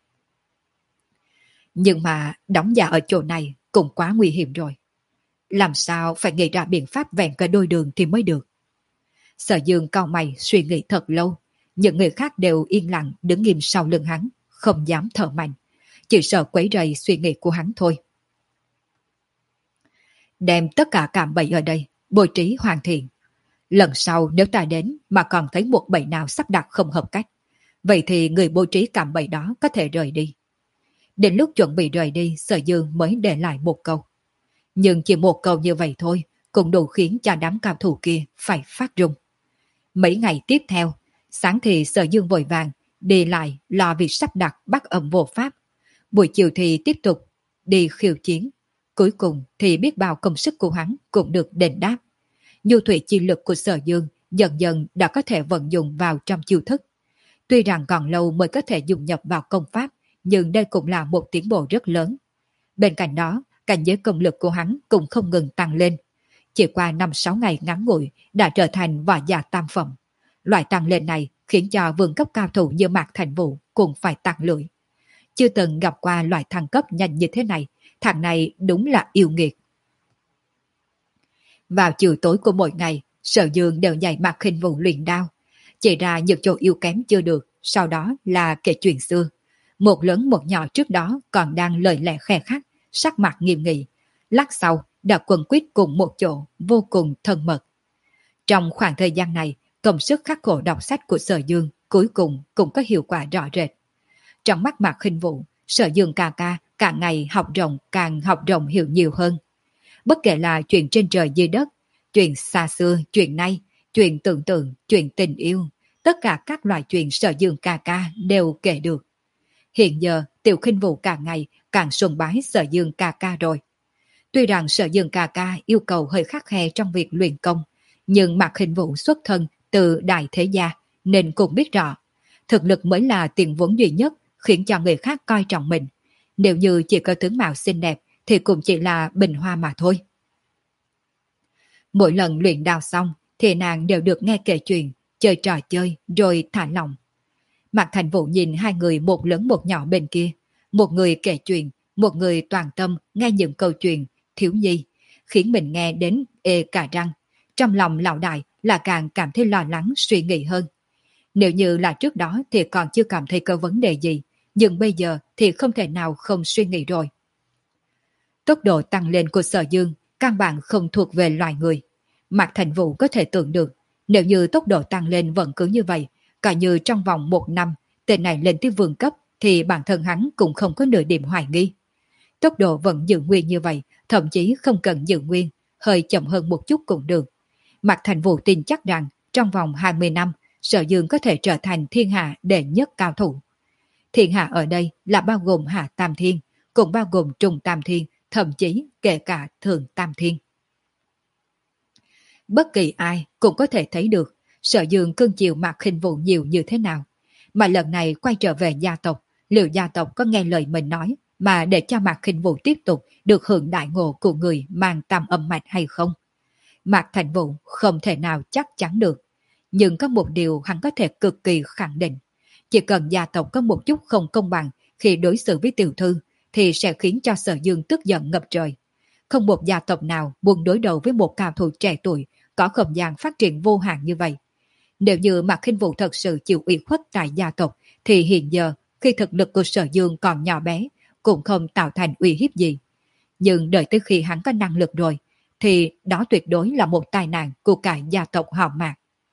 Nhưng mà đóng giả ở chỗ này cũng quá nguy hiểm rồi. Làm sao phải nghĩ ra biện pháp vẹn cả đôi đường thì mới được. Sở Dương cau mày suy nghĩ thật lâu, những người khác đều yên lặng đứng nghiêm sau lưng hắn, không dám thở mạnh, chỉ sợ quấy rầy suy nghĩ của hắn thôi. Đem tất cả cạm bẫy ở đây, bố trí hoàn thiện. Lần sau nếu ta đến mà còn thấy một bẫy nào sắp đặt không hợp cách, vậy thì người bố trí cạm bẫy đó có thể rời đi. Đến lúc chuẩn bị rời đi, Sở Dương mới để lại một câu. Nhưng chỉ một câu như vậy thôi, cũng đủ khiến cho đám cao thủ kia phải phát run. Mấy ngày tiếp theo, sáng thì Sở Dương vội vàng, đi lại lo việc sắp đặt bắt ẩm vô pháp. Buổi chiều thì tiếp tục đi khiêu chiến. Cuối cùng thì biết bao công sức của hắn cũng được đền đáp. Nhu thủy chi lực của Sở Dương dần dần đã có thể vận dụng vào trong chiêu thức. Tuy rằng còn lâu mới có thể dùng nhập vào công pháp, nhưng đây cũng là một tiến bộ rất lớn. Bên cạnh đó, cảnh giới công lực của hắn cũng không ngừng tăng lên. Chỉ qua năm sáu ngày ngắn ngủi đã trở thành võ giả tam phẩm. Loại tăng lên này khiến cho vương cấp cao thủ như Mạc Thành Vũ cũng phải tặng lưỡi. Chưa từng gặp qua loại thăng cấp nhanh như thế này, thằng này đúng là yêu nghiệt. Vào chiều tối của mỗi ngày, Sở Dương đều dạy Mạc Khinh Vũ luyện đao. Chỉ ra những chỗ yếu kém chưa được, sau đó là kể chuyện xưa. Một lớn một nhỏ trước đó còn đang lời lẽ khè khắc, sắc mặt nghiêm nghị. Lát sau đã quần quyết cùng một chỗ, vô cùng thân mật. Trong khoảng thời gian này, công sức khắc khổ đọc sách của Sở Dương cuối cùng cũng có hiệu quả rõ rệt. Trong mắt Mạc Khinh Vũ, Sở Dương ca ca càng ngày học rộng càng học rộng hiểu nhiều hơn. Bất kể là chuyện trên trời dưới đất, chuyện xa xưa, chuyện nay, chuyện tưởng tượng, chuyện tình yêu, tất cả các loại chuyện Sở Dương ca ca đều kể được. Hiện giờ, Tiểu Khinh Vũ càng ngày càng sùng bái Sở Dương ca ca rồi. Tuy rằng Sở Dương ca ca yêu cầu hơi khắt khe trong việc luyện công, nhưng Mạc Khinh Vũ xuất thân từ đại thế gia nên cũng biết rõ, thực lực mới là tiền vốn duy nhất khiến cho người khác coi trọng mình. Nếu như chỉ có tướng mạo xinh đẹp thì cũng chỉ là bình hoa mà thôi. Mỗi lần luyện đao xong thì nàng đều được nghe kể chuyện, chơi trò chơi rồi thả lòng. Mạc Thành Vũ nhìn hai người một lớn một nhỏ bên kia, một người kể chuyện, một người toàn tâm nghe những câu chuyện thiếu nhi, khiến mình nghe đến ê cả răng. Trong lòng lão đại là càng cảm thấy lo lắng suy nghĩ hơn. Nếu như là trước đó thì còn chưa cảm thấy có vấn đề gì, nhưng bây giờ thì không thể nào không suy nghĩ rồi. Tốc độ tăng lên của Sở Dương căn bản không thuộc về loài người. Mạc Thành Vũ có thể tưởng được, nếu như tốc độ tăng lên vẫn cứ như vậy, cả như trong vòng một năm tên này lên tới vương cấp thì bản thân hắn cũng không có nửa điểm hoài nghi. Tốc độ vẫn giữ nguyên như vậy, thậm chí không cần giữ nguyên, hơi chậm hơn một chút cũng được. Mạc Thành Vũ tin chắc rằng trong vòng hai mươi năm, Sở Dương có thể trở thành thiên hạ đệ nhất cao thủ. Thiên hạ ở đây là bao gồm Hạ Tam Thiên, cũng bao gồm Trung Tam Thiên, thậm chí kể cả Thượng Tam Thiên. Bất kỳ ai cũng có thể thấy được Sở Dương cưng chiều Mạc Khinh Vũ nhiều như thế nào. Mà lần này quay trở về gia tộc, liệu gia tộc có nghe lời mình nói mà để cho Mạc Khinh Vũ tiếp tục được hưởng đại ngộ của người mang tam âm mạch hay không? Mạc Thành Vũ không thể nào chắc chắn được. Nhưng có một điều hắn có thể cực kỳ khẳng định. Chỉ cần gia tộc có một chút không công bằng khi đối xử với tiểu thư thì sẽ khiến cho Sở Dương tức giận ngập trời. Không một gia tộc nào muốn đối đầu với một cao thủ trẻ tuổi có không gian phát triển vô hạn như vậy. Nếu như Mạc Khinh Vũ thật sự chịu ủy khuất tại gia tộc thì hiện giờ khi thực lực của Sở Dương còn nhỏ bé cũng không tạo thành uy hiếp gì. Nhưng đợi tới khi hắn có năng lực rồi thì đó tuyệt đối là một tai nạn của cả gia tộc họ Mạc.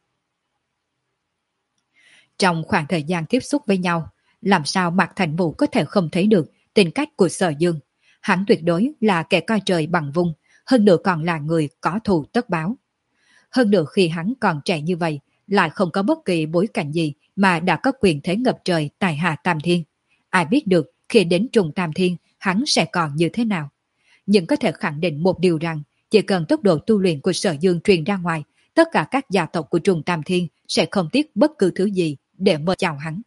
Trong khoảng thời gian tiếp xúc với nhau, làm sao Mạc Thành Vũ có thể không thấy được tính cách của Sở Dương. Hắn tuyệt đối là kẻ coi trời bằng vung, hơn nữa còn là người có thù tất báo. Hơn nữa khi hắn còn trẻ như vậy, lại không có bất kỳ bối cảnh gì mà đã có quyền thế ngập trời tại Hạ Tam Thiên. Ai biết được khi khi đến Trùng Tam Thiên hắn sẽ còn như thế nào. Nhưng có thể khẳng định một điều rằng chỉ cần tốc độ tu luyện của Sở Dương truyền ra ngoài, tất cả các gia tộc của Trùng Tam Thiên sẽ không tiếc bất cứ thứ gì để mời chào hắn.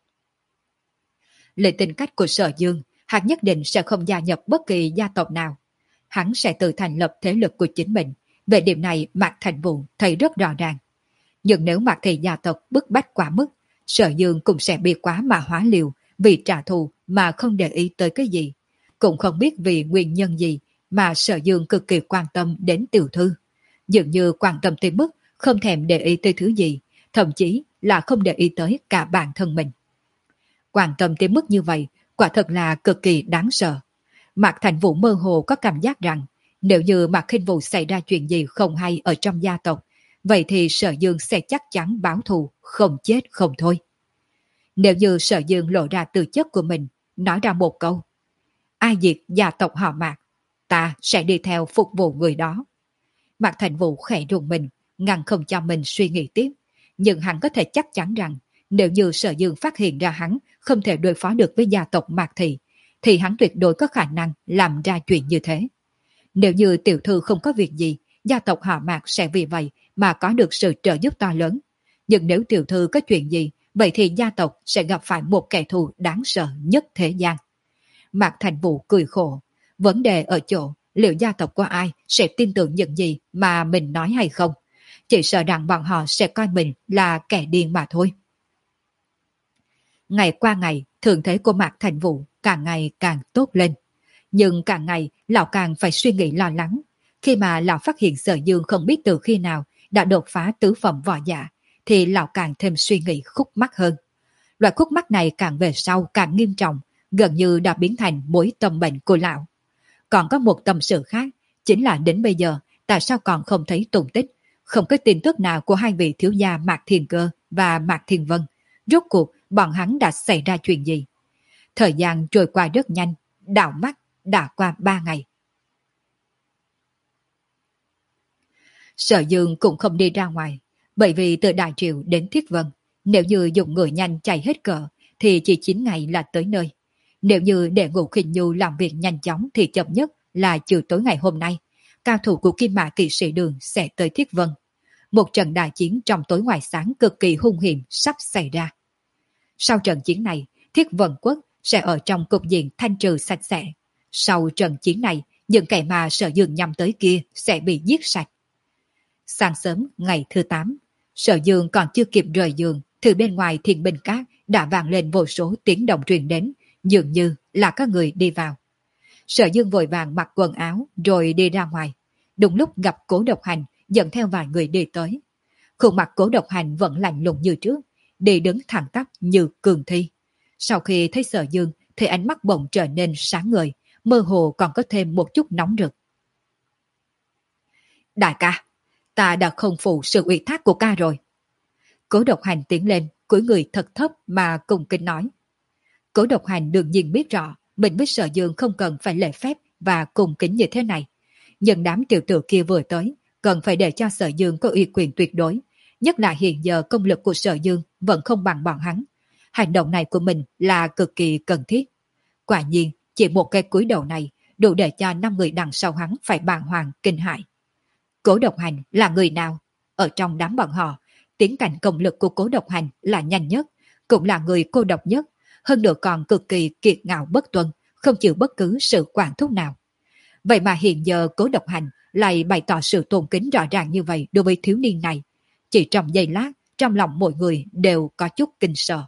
Lấy tính cách của Sở Dương, hắn nhất định sẽ không gia nhập bất kỳ gia tộc nào. Hắn sẽ tự thành lập thế lực của chính mình. Về điểm này Mạc Thành Vũ thấy rất rõ ràng. Nhưng nếu Mạc Thị gia tộc bức bách quá mức, Sở Dương cũng sẽ bị quá mà hóa liều vì trả thù mà không để ý tới cái gì. Cũng không biết vì nguyên nhân gì mà Sở Dương cực kỳ quan tâm đến tiểu thư. Dường như quan tâm tới mức không thèm để ý tới thứ gì, thậm chí là không để ý tới cả bản thân mình. Quan tâm tới mức như vậy, quả thật là cực kỳ đáng sợ. Mạc Thành Vũ mơ hồ có cảm giác rằng nếu như Mạc Khinh Vũ xảy ra chuyện gì không hay ở trong gia tộc, vậy thì Sở Dương sẽ chắc chắn báo thù, không chết không thôi. Nếu như Sở Dương lộ ra tư chất của mình, nói ra một câu: ai diệt gia tộc họ Mạc, ta sẽ đi theo phục vụ người đó. Mạc Thành Vũ khẽ rùng mình, ngăn không cho mình suy nghĩ tiếp. Nhưng hắn có thể chắc chắn rằng nếu như Sở Dương phát hiện ra hắn không thể đối phó được với gia tộc Mạc Thị, thì hắn tuyệt đối có khả năng làm ra chuyện như thế. Nếu như tiểu thư không có việc gì, gia tộc họ Mạc sẽ vì vậy mà có được sự trợ giúp to lớn. Nhưng nếu tiểu thư có chuyện gì, vậy thì gia tộc sẽ gặp phải một kẻ thù đáng sợ nhất thế gian. Mạc Thành Vũ cười khổ. Vấn đề ở chỗ liệu gia tộc của ai sẽ tin tưởng những gì mà mình nói hay không. Chỉ sợ rằng bọn họ sẽ coi mình là kẻ điên mà thôi. Ngày qua ngày, thường thế của Mạc Thành Vũ càng ngày càng tốt lên. Nhưng càng ngày, lão càng phải suy nghĩ lo lắng. Khi mà lão phát hiện Sở Dương không biết từ khi nào đã đột phá tứ phẩm võ giả, thì lão càng thêm suy nghĩ khúc mắc hơn. Loại khúc mắc này càng về sau càng nghiêm trọng, gần như đã biến thành mối tâm bệnh của lão. Còn có một tâm sự khác, chính là đến bây giờ, tại sao còn không thấy tung tích, không có tin tức nào của hai vị thiếu gia Mạc Thiên Cơ và Mạc Thiên Vân. Rốt cuộc, bọn hắn đã xảy ra chuyện gì? Thời gian trôi qua rất nhanh, đảo mắt đã qua ba ngày. Sở Dương cũng không đi ra ngoài, bởi vì từ Đại Triệu đến Thiết Vân, nếu như dùng người nhanh chạy hết cỡ, thì chỉ chín ngày là tới nơi. Nếu như để Ngũ Khinh Nhu làm việc nhanh chóng thì chậm nhất là chiều tối ngày hôm nay, cao thủ của Kim Mã Kỵ Sĩ Đường sẽ tới Thiết Vân. Một trận đại chiến trong tối ngoài sáng cực kỳ hung hiểm sắp xảy ra. Sau trận chiến này, Thiết Vân Quốc sẽ ở trong cục diện thanh trừ sạch sẽ. Sau trận chiến này, những kẻ mà Sở Dương nhắm tới kia sẽ bị giết sạch. Sáng sớm ngày thứ tám, Sở Dương còn chưa kịp rời giường, thì bên ngoài Thiên Binh Các đã vang lên vô số tiếng động truyền đến, dường như là có người đi vào. Sở Dương vội vàng mặc quần áo rồi đi ra ngoài. Đúng lúc gặp Cố Độc Hành dẫn theo vài người đi tới. Khuôn mặt Cố Độc Hành vẫn lạnh lùng như trước, đi đứng thẳng tắp như cường thi. Sau khi thấy Sở Dương thì ánh mắt bỗng trở nên sáng ngời, mơ hồ còn có thêm một chút nóng rực. Đại ca, ta đã không phụ sự ủy thác của ca rồi. Cố Độc Hành tiến lên, cúi người thật thấp mà cùng kính nói. Cố Độc Hành đương nhiên biết rõ mình với Sở Dương không cần phải lễ phép và cùng kính như thế này. Nhưng đám tiểu tử kia vừa tới, cần phải để cho Sở Dương có uy quyền tuyệt đối. Nhất là hiện giờ công lực của Sở Dương vẫn không bằng bọn hắn. Hành động này của mình là cực kỳ cần thiết. Quả nhiên, chỉ một cái cúi đầu này đủ để cho năm người đằng sau hắn phải bàng hoàng kinh hãi. Cố Độc Hành là người nào? Ở trong đám bọn họ, tiến cảnh công lực của Cố Độc Hành là nhanh nhất, cũng là người cô độc nhất, hơn nữa còn cực kỳ kiệt ngạo bất tuân, không chịu bất cứ sự quản thúc nào. Vậy mà hiện giờ Cố Độc Hành lại bày tỏ sự tôn kính rõ ràng như vậy đối với thiếu niên này. Chỉ trong giây lát, trong lòng mọi người đều có chút kinh sợ.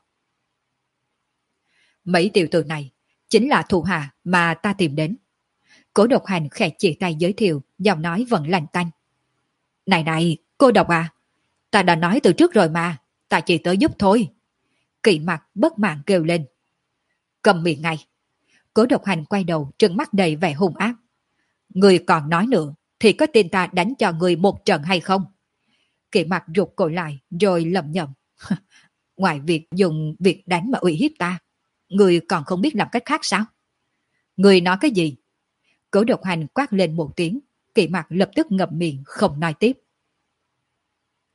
Mấy tiểu tử này chính là thủ hạ mà ta tìm đến. Cố Độc Hành khẽ chỉ tay giới thiệu, giọng nói vẫn lạnh tanh. Này này, cô Độc à, ta đã nói từ trước rồi mà, ta chỉ tới giúp thôi. Kỵ Mặc bất mãn kêu lên. Cầm miệng ngay. Cố Độc Hành quay đầu trừng mắt đầy vẻ hung ác. Người còn nói nữa thì có tin ta đánh cho người một trận hay không? Kỵ Mặc rụt cổ lại rồi lẩm nhẩm. Ngoài việc dùng việc đánh mà uy hiếp ta, người còn không biết làm cách khác sao? Người nói cái gì? Cố Độc Hành quát lên một tiếng. Kỵ Mặc lập tức ngậm miệng không nói tiếp.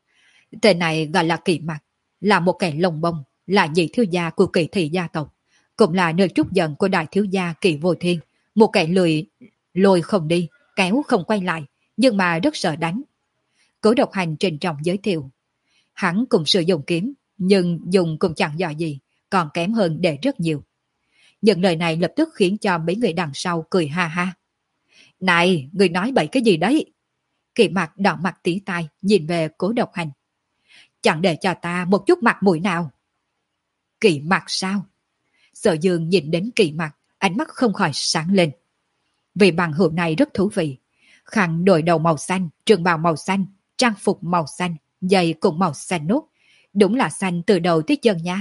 Tên này gọi là Kỵ Mặc, là một kẻ lông bông, là nhị thiếu gia của Kỵ Thị gia tộc, cũng là nơi trút giận của đại thiếu gia Kỳ Vô Thiên, một kẻ lười lôi không đi, kéo không quay lại, nhưng mà rất sợ đánh. Cố Độc Hành trịnh trọng giới thiệu, hắn cùng sử dụng kiếm, nhưng dùng cũng chẳng giỏi gì, còn kém hơn để rất nhiều. Những lời này lập tức khiến cho mấy người đằng sau cười ha ha. Này, người nói bậy cái gì đấy? Kỳ Mặc đỏ mặt tía tai nhìn về Cố Độc Hành. Chẳng để cho ta một chút mặt mũi nào. Kỳ Mặc sao? Sở Dương nhìn đến Kỳ Mặc, ánh mắt không khỏi sáng lên. Vì bằng hữu này rất thú vị. Khăn đội đầu màu xanh, trường bào màu xanh, trang phục màu xanh, giày cũng màu xanh nốt. Đúng là xanh từ đầu tới chân nha.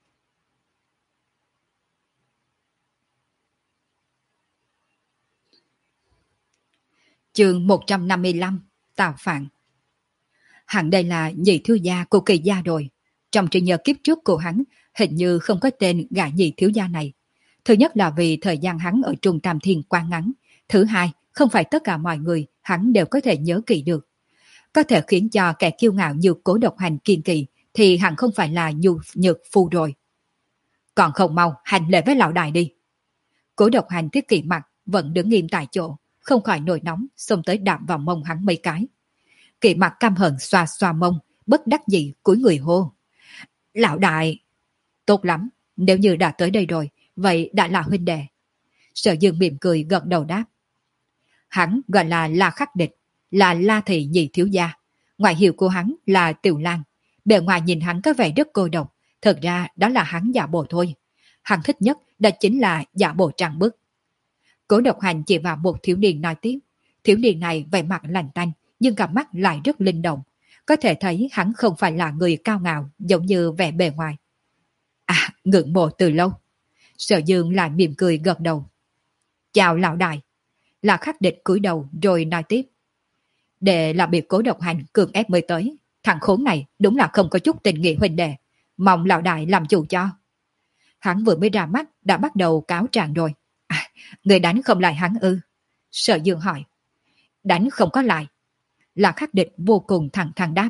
Chương một trăm năm mươi lăm, Tào Phạn. Hẳn đây là nhị thiếu gia của Kỳ gia rồi. Trong trí nhớ kiếp trước của hắn, hình như không có tên gã nhị thiếu gia này. Thứ nhất là vì thời gian hắn ở Trung Tam Thiên quá ngắn. Thứ hai, không phải tất cả mọi người hắn đều có thể nhớ kỹ được. Có thể khiến cho kẻ kiêu ngạo như Cố Độc Hành kiên kỳ thì hẳn không phải là nhu nhược phu rồi. Còn không mau hành lễ với lão đại đi. Cố Độc Hành thiết Kỳ Mặc vẫn đứng nghiêm tại chỗ, không khỏi nổi nóng, xông tới đạp vào mông hắn mấy cái. Kỳ Mặc căm hận xoa xoa mông, bất đắc dĩ cúi người hô. Lão đại! Tốt lắm, nếu như đã tới đây rồi, vậy đã là huynh đệ. Sở Dương mỉm cười gật đầu đáp. Hắn gọi là La Khắc Địch, là La Thị nhị thiếu gia. Ngoại hiệu của hắn là Tiểu Lan. Bề ngoài nhìn hắn có vẻ rất cô độc, thật ra đó là hắn giả bộ thôi. Hắn thích nhất đó chính là giả bộ trang bức. Cố Độc Hành chỉ vào một thiếu niên nói tiếp. Thiếu niên này vẻ mặt lạnh tanh, nhưng cặp mắt lại rất linh động. Có thể thấy hắn không phải là người cao ngạo giống như vẻ bề ngoài. À, ngưỡng mộ từ lâu. Sở Dương lại mỉm cười gật đầu. Chào lão đại. Là Khắc Địch cúi đầu rồi nói tiếp. Để là bị Cố Độc Hành cường ép mới tới. Thằng khốn này đúng là không có chút tình nghĩa huynh đệ. Mong lão đại làm chủ cho. Hắn vừa mới ra mắt đã bắt đầu cáo trạng rồi. À, người đánh không lại hắn ư? Sở Dương hỏi. Đánh không có lại. Là Khắc Địch vô cùng thẳng thắn đáp.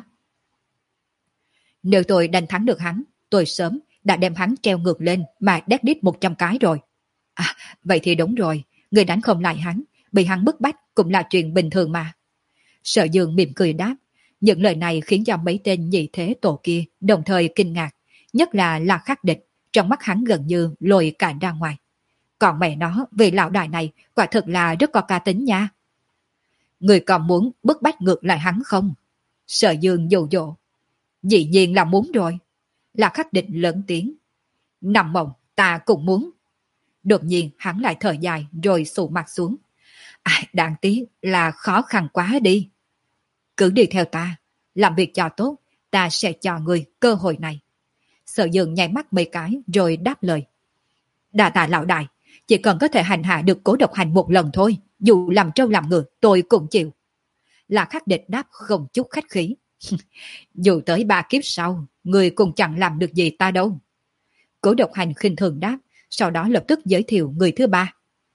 Nếu tôi đánh thắng được hắn, tôi sớm đã đem hắn treo ngược lên mà đét đít một trăm cái rồi. À, vậy thì đúng rồi, người đánh không lại hắn, bị hắn bức bách cũng là chuyện bình thường mà. Sở Dương mỉm cười đáp. Những lời này khiến cho mấy tên nhị thế tổ kia đồng thời kinh ngạc, nhất là là Khắc Địch, trong mắt hắn gần như lồi cả ra ngoài. Còn mẹ nó, vì lão đại này quả thực là rất có cá tính nha. Người còn muốn bức bách ngược lại hắn không? Sở Dương dụ dỗ. Dĩ nhiên là muốn rồi. Là Khắc Địch lớn tiếng. Nằm mộng, ta cũng muốn. Đột nhiên hắn lại thở dài rồi sụ mặt xuống. À, đáng tiếc là khó khăn quá đi. Cứ đi theo ta, làm việc cho tốt, ta sẽ cho người cơ hội này. Sở Dương nháy mắt mấy cái rồi đáp lời. Đà tạ lão đại, chỉ cần có thể hành hạ được Cố Độc Hành một lần thôi, dù làm trâu làm ngựa tôi cũng chịu. Là Khắc Địch đáp không chút khách khí. Dù tới ba kiếp sau, người cũng chẳng làm được gì ta đâu. Cố Độc Hành khinh thường đáp, sau đó lập tức giới thiệu người thứ ba.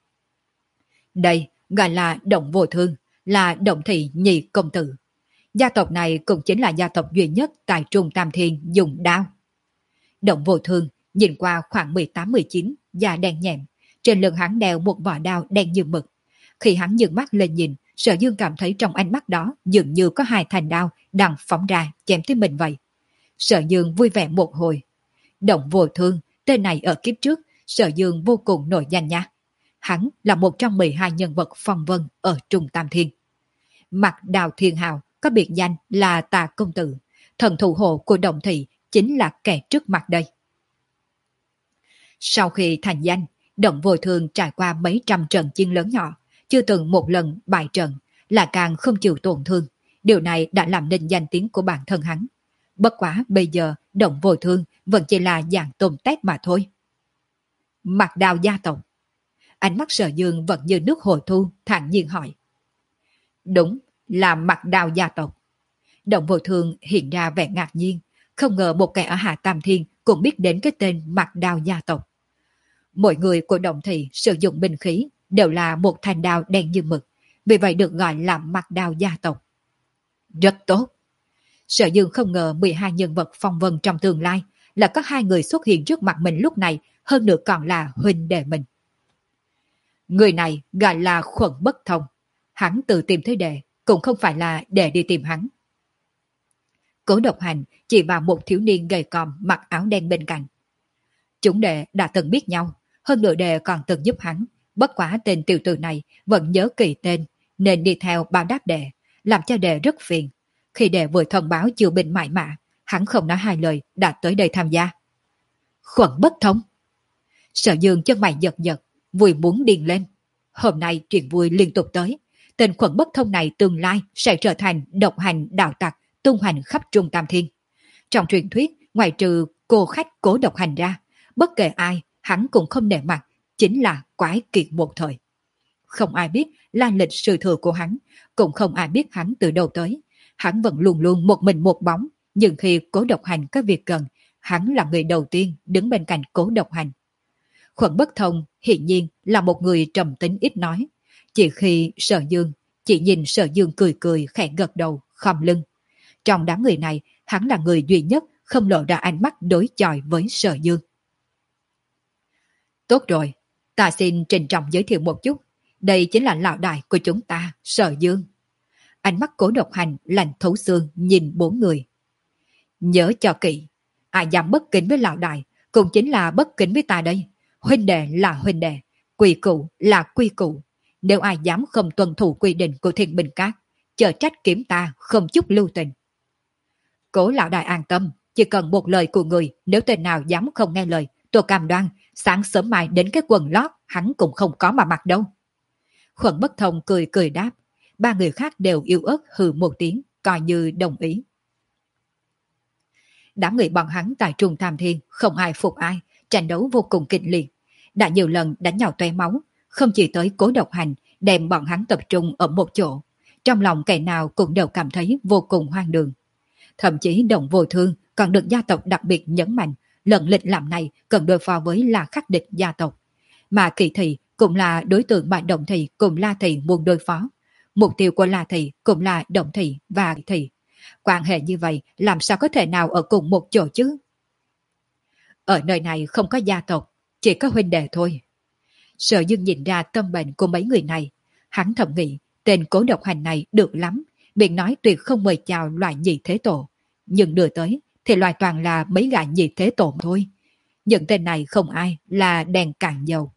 Đây gọi là Động Vô Thương, là Động Thị nhị công tử. Gia tộc này cũng chính là gia tộc duy nhất tại Trung Tam Thiên dùng đao. Động Vô Thương nhìn qua khoảng mười tám mười chín, da đen nhẹm, trên lưng hắn đeo một vỏ đao đen như mực. Khi hắn nhướng mắt lên nhìn, Sở Dương cảm thấy trong ánh mắt đó dường như có hai thanh đao đang phóng ra chém tới mình vậy. Sở Dương vui vẻ một hồi. Động Vô Thương, tên này ở kiếp trước, Sở Dương vô cùng nổi danh nha. Hắn là một trong mười hai nhân vật phong vân ở Trung Tam Thiên. Mặt Đào Thiên Hào có biệt danh là Tà Công Tử, thần thủ hộ của Động Thị chính là kẻ trước mặt đây. Sau khi thành danh, Động Vô Thương trải qua mấy trăm trận chiến lớn nhỏ, chưa từng một lần bại trận, là càng không chịu tổn thương. Điều này đã làm nên danh tiếng của bản thân hắn. Bất quá bây giờ Động Vô Thương vẫn chỉ là dạng tôm tép mà thôi. Mặt Đào gia tộc. Ánh mắt Sở Dương vẫn như nước hồ thu, thản nhiên hỏi. Đúng, là Mặt Đào gia tộc. Động Vô Thương hiện ra vẻ ngạc nhiên, không ngờ một kẻ ở Hạ Tam Thiên cũng biết đến cái tên Mặt Đào gia tộc. Mỗi người của Động Thị sử dụng binh khí đều là một thanh đao đen như mực, vì vậy được gọi là Mặt Đào gia tộc. Rất tốt. Sở Dương không ngờ mười hai nhân vật phong vân trong tương lai là có hai người xuất hiện trước mặt mình lúc này hơn nữa còn là huynh đệ mình. Người này gọi là Khuẩn Bất Thông, hắn tự tìm thấy đệ, cũng không phải là đệ đi tìm hắn. Cố Độc Hành chỉ vào một thiếu niên gầy còm mặc áo đen bên cạnh. Chúng đệ đã từng biết nhau, hơn nữa đệ còn từng giúp hắn, bất quá tên tiểu tử này vẫn nhớ kỳ tên, nên đi theo bao đáp đệ, làm cho đệ rất phiền. Khi đệ vừa thông báo chiêu binh mại mã, hắn không nói hai lời đã tới đây tham gia. Khuẩn Bất Thông. Sở Dương chân mày giật giật, vui muốn điên lên. Hôm nay chuyện vui liên tục tới, tên Khuẩn Bất Thông này tương lai sẽ trở thành độc hành đạo tặc, tung hành khắp Trung Tam Thiên. Trong truyền thuyết, ngoài trừ cô khách Cố Độc Hành ra, bất kể ai, hắn cũng không nể mặt, chính là quái kiệt một thời. Không ai biết là lịch sử thừa của hắn, cũng không ai biết hắn từ đâu tới. Hắn vẫn luôn luôn một mình một bóng, nhưng khi Cố Độc Hành có việc cần, hắn là người đầu tiên đứng bên cạnh Cố Độc Hành. Khuẩn Bất Thông hiển nhiên là một người trầm tính ít nói. Chỉ khi Sở Dương, chỉ nhìn Sở Dương cười cười khẽ gật đầu, khom lưng. Trong đám người này, hắn là người duy nhất không lộ ra ánh mắt đối chọi với Sở Dương. Tốt rồi, ta xin trình trọng giới thiệu một chút. Đây chính là lão đại của chúng ta, Sở Dương. Ánh mắt Cố Độc Hành lạnh thấu xương nhìn bốn người. Nhớ cho kỹ, ai dám bất kính với lão đại, cũng chính là bất kính với ta đây. Huynh đệ là huynh đệ, quy củ là quy củ. Nếu ai dám không tuân thủ quy định của Thiên Bình Các, chớ trách kiếm ta không chút lưu tình. Cố lão đại an tâm, chỉ cần một lời của người, nếu tên nào dám không nghe lời, tôi cam đoan, sáng sớm mai đến cái quần lót, hắn cũng không có mà mặc đâu. Khuẩn Bất Thông cười cười đáp, ba người khác đều yếu ớt hừ một tiếng, coi như đồng ý. Đám người bọn hắn tại Trung Tam Thiên, không ai phục ai, tranh đấu vô cùng kịch liệt. Đã nhiều lần đánh nhau tóe máu, không chỉ tới Cố Độc Hành, đem bọn hắn tập trung ở một chỗ. Trong lòng kẻ nào cũng đều cảm thấy vô cùng hoang đường. Thậm chí Đồng Vô Thương còn được gia tộc đặc biệt nhấn mạnh, lần lịch làm này cần đối phó với La Khắc địch gia tộc. Mà Kỳ Thị cũng là đối tượng mà Đồng Thị cùng La Thị muốn đối phó. Mục tiêu của La Thị cũng là Đồng Thị và Kỳ Thị. Quan hệ như vậy làm sao có thể nào ở cùng một chỗ chứ? Ở nơi này không có gia tộc, chỉ có huynh đệ thôi. Sở Dương nhìn ra tâm bệnh của mấy người này. Hắn thầm nghĩ tên Cố Độc Hành này được lắm, miệng nói tuyệt không mời chào loại nhị thế tổ. Nhưng đưa tới thì loại toàn là mấy gã nhị thế tổ thôi. Những tên này không ai là đèn cạn dầu.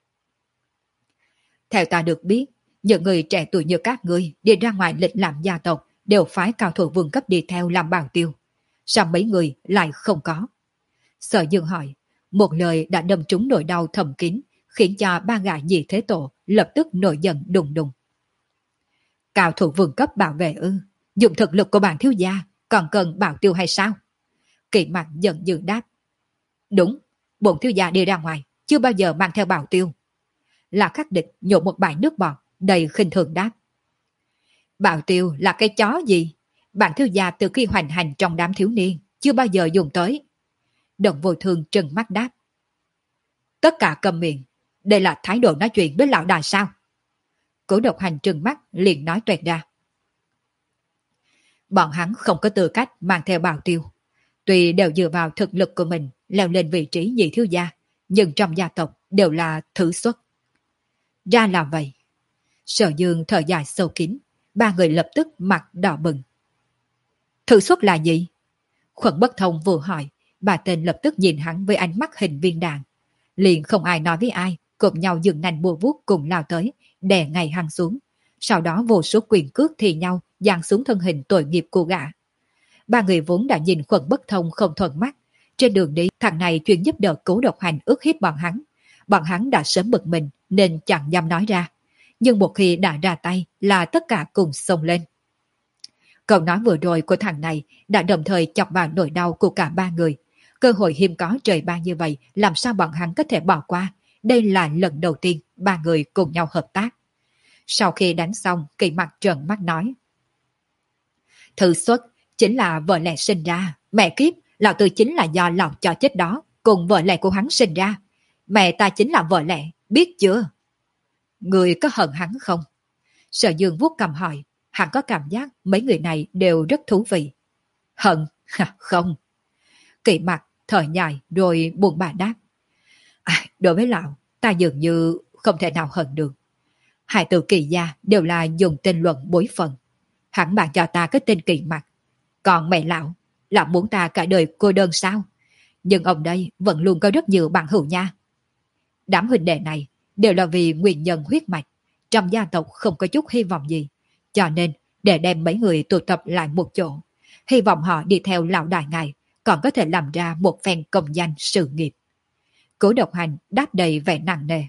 Theo ta được biết, những người trẻ tuổi như các ngươi đi ra ngoài lịch làm gia tộc đều phái cao thủ vương cấp đi theo làm bảo tiêu. Sao mấy người lại không có? Sở Dương hỏi, một lời đã đâm trúng nỗi đau thầm kín, khiến cho ba gã nhị thế tổ lập tức nổi giận đùng đùng. Cao thủ vương cấp bảo vệ ư? Dùng thực lực của bản thiếu gia còn cần bảo tiêu hay sao? Kỳ Mặc giận dữ đáp. Đúng, bổn thiếu gia đi ra ngoài, chưa bao giờ mang theo bảo tiêu. La Khắc địch nhổ một bãi nước bọt, đầy khinh thường đáp. Bảo tiêu là cái chó gì? Bản thiếu gia từ khi hoành hành trong đám thiếu niên, chưa bao giờ dùng tới. Đồng Vô Thương trừng mắt đáp. Tất cả cầm miệng, đây là thái độ nói chuyện với lão đại sao? Cố Độc Hành trừng mắt liền nói toẹt ra. Bọn hắn không có tư cách mang theo bảo tiêu. Tuy đều dựa vào thực lực của mình leo lên vị trí nhị thiếu gia, nhưng trong gia tộc đều là thứ xuất. Ra là vậy. Sở Dương thở dài sâu kín, ba người lập tức mặt đỏ bừng. Thứ xuất là gì? Khuẩn Bất Thông vừa hỏi, bà tên lập tức nhìn hắn với ánh mắt hình viên đạn. Liền không ai nói với ai, cùng nhau dừng nành bùa vuốt cùng lao tới, đè ngay hăng xuống. Sau đó vô số quyền cước thì nhau giáng xuống thân hình tội nghiệp của gã. Ba người vốn đã nhìn Khuẩn Bất Thông không thuận mắt. Trên đường đi, thằng này chuyên giúp đỡ Cố Độc Hành ức hiếp bọn hắn. Bọn hắn đã sớm bực mình nên chẳng dám nói ra. Nhưng một khi đã ra tay là tất cả cùng xông lên. Câu nói vừa rồi của thằng này đã đồng thời chọc vào nỗi đau của cả ba người. Cơ hội hiếm có trời ban như vậy làm sao bọn hắn có thể bỏ qua. Đây là lần đầu tiên ba người cùng nhau hợp tác. Sau khi đánh xong, Kỳ Mặc trợn mắt nói. Thứ xuất chính là vợ lẽ sinh ra. Mẹ kiếp, lão tử chính là do lão cho chết đó, cùng vợ lẽ của hắn sinh ra. Mẹ ta chính là vợ lẽ, biết chưa? Người có hận hắn không? Sở Dương vuốt cầm hỏi, hắn có cảm giác mấy người này đều rất thú vị. Hận? Không. Kỳ Mặc thở dài rồi buồn bã đáp. Đối với lão, ta dường như không thể nào hận được. Hai từ Kỳ gia đều là dùng tên luận bối phận. Hắn bạn cho ta cái tên Kỳ Mặc. Còn mẹ lão, lão muốn ta cả đời cô đơn sao? Nhưng ông đây vẫn luôn có rất nhiều bạn hữu nha. Đám huynh đệ này đều là vì nguyên nhân huyết mạch. Trong gia tộc không có chút hy vọng gì. Cho nên để đem mấy người tụ tập lại một chỗ. Hy vọng họ đi theo lão đại ngài, còn có thể làm ra một phen công danh sự nghiệp. Cố Độc Hành đáp đầy vẻ nặng nề.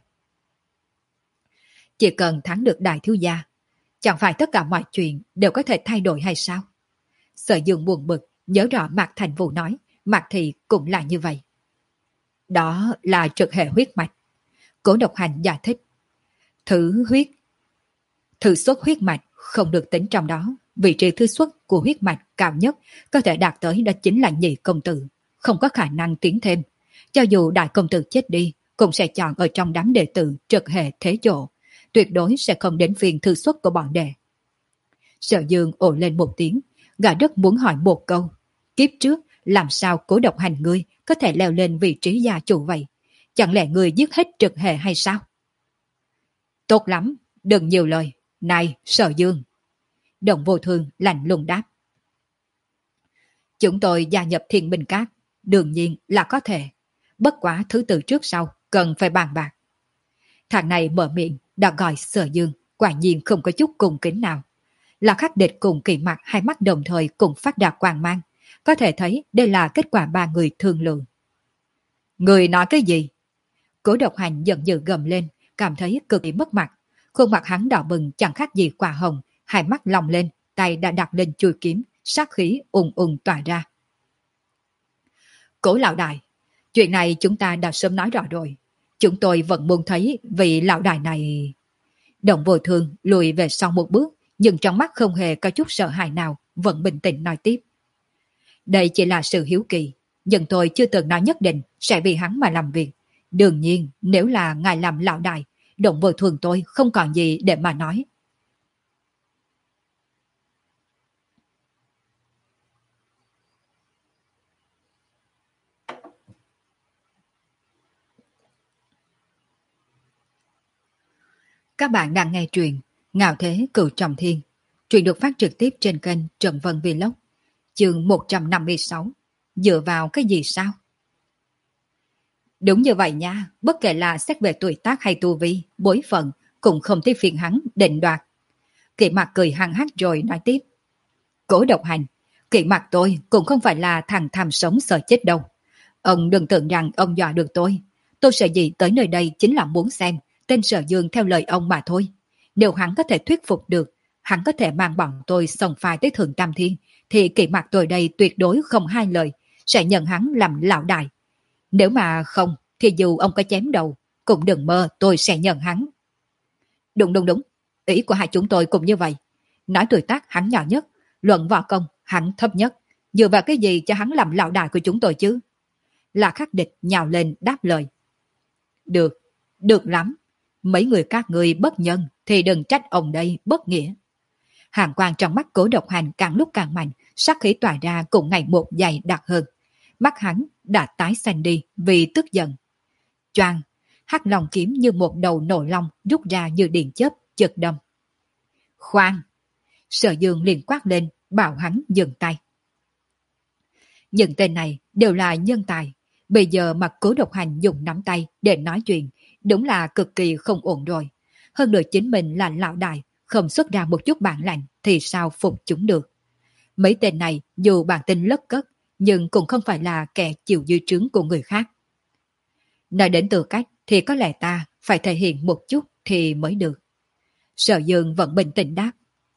Chỉ cần thắng được đại thiếu gia, chẳng phải tất cả mọi chuyện đều có thể thay đổi hay sao? Sở Dương buồn bực, nhớ rõ Mạc Thành Vũ nói, Mạc Thị cũng là như vậy. Đó là trực hệ huyết mạch. Cố Độc Hành giải thích. Thứ huyết, thứ xuất huyết mạch không được tính trong đó. Vị trí thứ xuất của huyết mạch cao nhất có thể đạt tới đó chính là nhị công tử, không có khả năng tiến thêm. Cho dù đại công tử chết đi, cũng sẽ chọn ở trong đám đệ tử trực hệ thế chỗ, tuyệt đối sẽ không đến phiên thư xuất của bọn đệ. Sở Dương ồ lên một tiếng, gã rất muốn hỏi một câu. Kiếp trước, làm sao Cố Độc Hành ngươi có thể leo lên vị trí gia chủ vậy? Chẳng lẽ ngươi giết hết trực hệ hay sao? Tốt lắm, đừng nhiều lời. Này, Sở Dương. Đồng Vô Thương lạnh lùng đáp. Chúng tôi gia nhập Thiên Minh Các, đương nhiên là có thể. Bất quá thứ tự trước sau, cần phải bàn bạc. Thằng này mở miệng, đã gọi Sở Dương, quả nhiên không có chút cung kính nào. Là Khắc Địch cùng Kỳ Mặc hai mắt đồng thời cùng phát ra quang mang. Có thể thấy đây là kết quả ba người thương lượng. Người nói cái gì? Cố Độc Hành giận dữ gầm lên, cảm thấy cực kỳ mất mặt. Khuôn mặt hắn đỏ bừng chẳng khác gì quả hồng, hai mắt lồng lên, tay đã đặt lên chuôi kiếm, sát khí ùng ùng tỏa ra. Cố lão đại, chuyện này chúng ta đã sớm nói rõ rồi. Chúng tôi vẫn muốn thấy vị lão đại này... Đồng Vô Thương lùi về sau một bước, nhưng trong mắt không hề có chút sợ hãi nào, vẫn bình tĩnh nói tiếp. Đây chỉ là sự hiếu kỳ, nhưng tôi chưa từng nói nhất định sẽ vì hắn mà làm việc. Đương nhiên, nếu là ngài làm lão đại, Đồng Vô Thương tôi không còn gì để mà nói. Các bạn đang nghe truyện Ngạo Thế Cửu Trọng Thiên. Truyện được phát trực tiếp trên kênh Trần Vân Vlog. Chương một trăm năm mươi sáu. Dựa vào cái gì sao? Đúng như vậy nha, bất kể là xét về tuổi tác hay tu vi, bối phận, cũng không tới phiền hắn định đoạt. Kỵ Mặc cười hăng hắc rồi nói tiếp. Cố Độc Hành, Kỵ Mặc tôi cũng không phải là thằng tham sống sợ chết đâu. Ông đừng tưởng rằng ông dọa được tôi. Tôi sợ gì tới nơi đây chính là muốn xem tên Sở Dương theo lời ông mà thôi. Nếu hắn có thể thuyết phục được, hắn có thể mang bọn tôi xông pha tới Thượng Tam Thiên, thì Kỵ Mặc tôi đây tuyệt đối không hai lời, sẽ nhận hắn làm lão đại. Nếu mà không, thì dù ông có chém đầu, cũng đừng mơ tôi sẽ nhận hắn. Đúng đúng đúng, ý của hai chúng tôi cũng như vậy. Nói tuổi tác hắn nhỏ nhất, luận võ công hắn thấp nhất, dựa vào cái gì cho hắn làm lão đại của chúng tôi chứ? Là Khắc Địch nhào lên đáp lời. Được, được lắm. Mấy người các người bất nhân thì đừng trách ông đây bất nghĩa. Hàng quang trong mắt Cố Độc Hành càng lúc càng mạnh, sát khí tỏa ra cũng ngày một dày đặc hơn. Mắt hắn đã tái xanh đi vì tức giận. Choang, hắc long kiếm như một đầu nổ long rút ra như điện chớp chợt đâm. Khoan! Sở Dương liền quát lên, bảo hắn dừng tay. Những tên này đều là nhân tài. Bây giờ mà Cố Độc Hành dùng nắm tay để nói chuyện, đúng là cực kỳ không ổn rồi. Hơn nữa chính mình là lão đại, không xuất ra một chút bản lĩnh thì sao phục chúng được. Mấy tên này dù bản tính lất cất, nhưng cũng không phải là kẻ chịu dưới trướng của người khác. Nói đến tư cách thì có lẽ ta phải thể hiện một chút thì mới được. Sở Dương vẫn bình tĩnh đáp.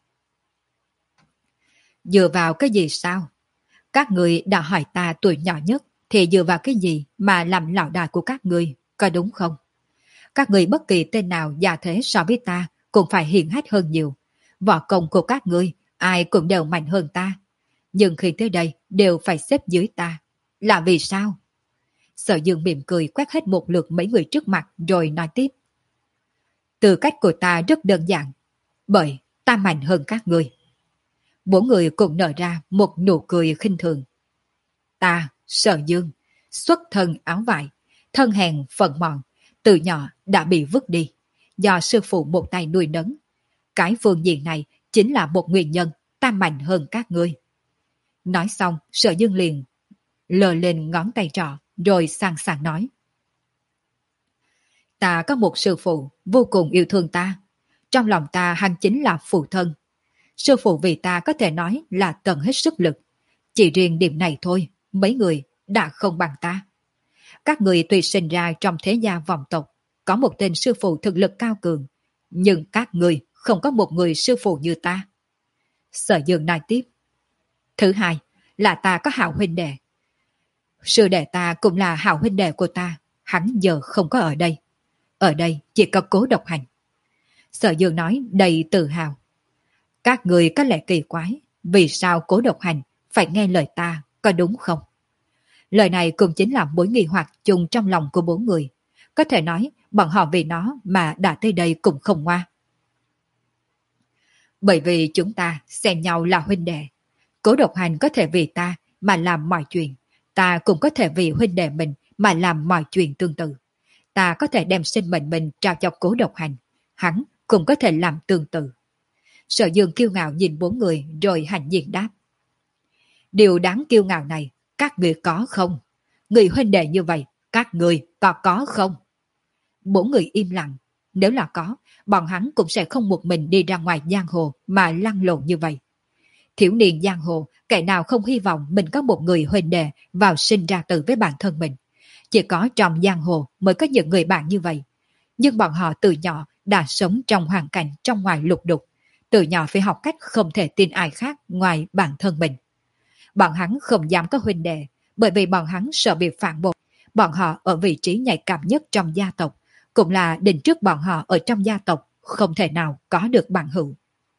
Dựa vào cái gì sao? Các người đã hỏi ta tuổi nhỏ nhất, thì dựa vào cái gì mà làm lão đại của các người, có đúng không? Các người bất kỳ tên nào già thế so với ta cũng phải hiển hách hơn nhiều. Võ công của các người, ai cũng đều mạnh hơn ta. Nhưng khi tới đây đều phải xếp dưới ta. Là vì sao? Sở Dương mỉm cười quét hết một lượt mấy người trước mặt rồi nói tiếp. Tư cách của ta rất đơn giản. Bởi ta mạnh hơn các người. Bốn người cùng nở ra một nụ cười khinh thường. Ta, Sở Dương, xuất thân áo vải, thân hèn phận mọn, từ nhỏ đã bị vứt đi, do sư phụ một tay nuôi nấng. Cái phương diện này chính là một nguyên nhân ta mạnh hơn các ngươi. Nói xong, Sở Dương liền lờ lên ngón tay trỏ, rồi sang sảng nói. Ta có một sư phụ vô cùng yêu thương ta. Trong lòng ta hắn chính là phụ thân. Sư phụ vì ta có thể nói là tận hết sức lực. Chỉ riêng điểm này thôi, mấy người đã không bằng ta. Các người tuy sinh ra trong thế gia vọng tộc, có một tên sư phụ thực lực cao cường, nhưng các người không có một người sư phụ như ta. Sở Dương nói tiếp. Thứ hai là ta có hảo huynh đệ. Sư đệ ta cũng là hảo huynh đệ của ta, hắn giờ không có ở đây. Ở đây chỉ có Cố Độc Hành. Sở Dương nói đầy tự hào. Các người có lẽ kỳ quái, vì sao Cố Độc Hành phải nghe lời ta, có đúng không? Lời này cũng chính là mối nghi hoặc chung trong lòng của bốn người. Có thể nói bọn họ vì nó mà đã tới đây cũng không ngoa. Bởi vì chúng ta xem nhau là huynh đệ. Cố Độc Hành có thể vì ta mà làm mọi chuyện. Ta cũng có thể vì huynh đệ mình mà làm mọi chuyện tương tự. Ta có thể đem sinh mệnh mình trao cho Cố Độc Hành. Hắn cũng có thể làm tương tự. Sở Dương kiêu ngạo nhìn bốn người rồi hạnh diện đáp. Điều đáng kiêu ngạo này các người có không? Người huynh đệ như vậy các người có có không? Bốn người im lặng. Nếu là có, bọn hắn cũng sẽ không một mình đi ra ngoài giang hồ mà lăn lộn như vậy. Thiếu niên giang hồ, kẻ nào không hy vọng mình có một người huynh đệ vào sinh ra tử với bản thân mình. Chỉ có trong giang hồ mới có những người bạn như vậy. Nhưng bọn họ từ nhỏ đã sống trong hoàn cảnh trong ngoài lục đục. Từ nhỏ phải học cách không thể tin ai khác ngoài bản thân mình. Bọn hắn không dám có huynh đệ, bởi vì bọn hắn sợ bị phản bội. Bọn họ ở vị trí nhạy cảm nhất trong gia tộc, cũng là định trước bọn họ ở trong gia tộc không thể nào có được bằng hữu.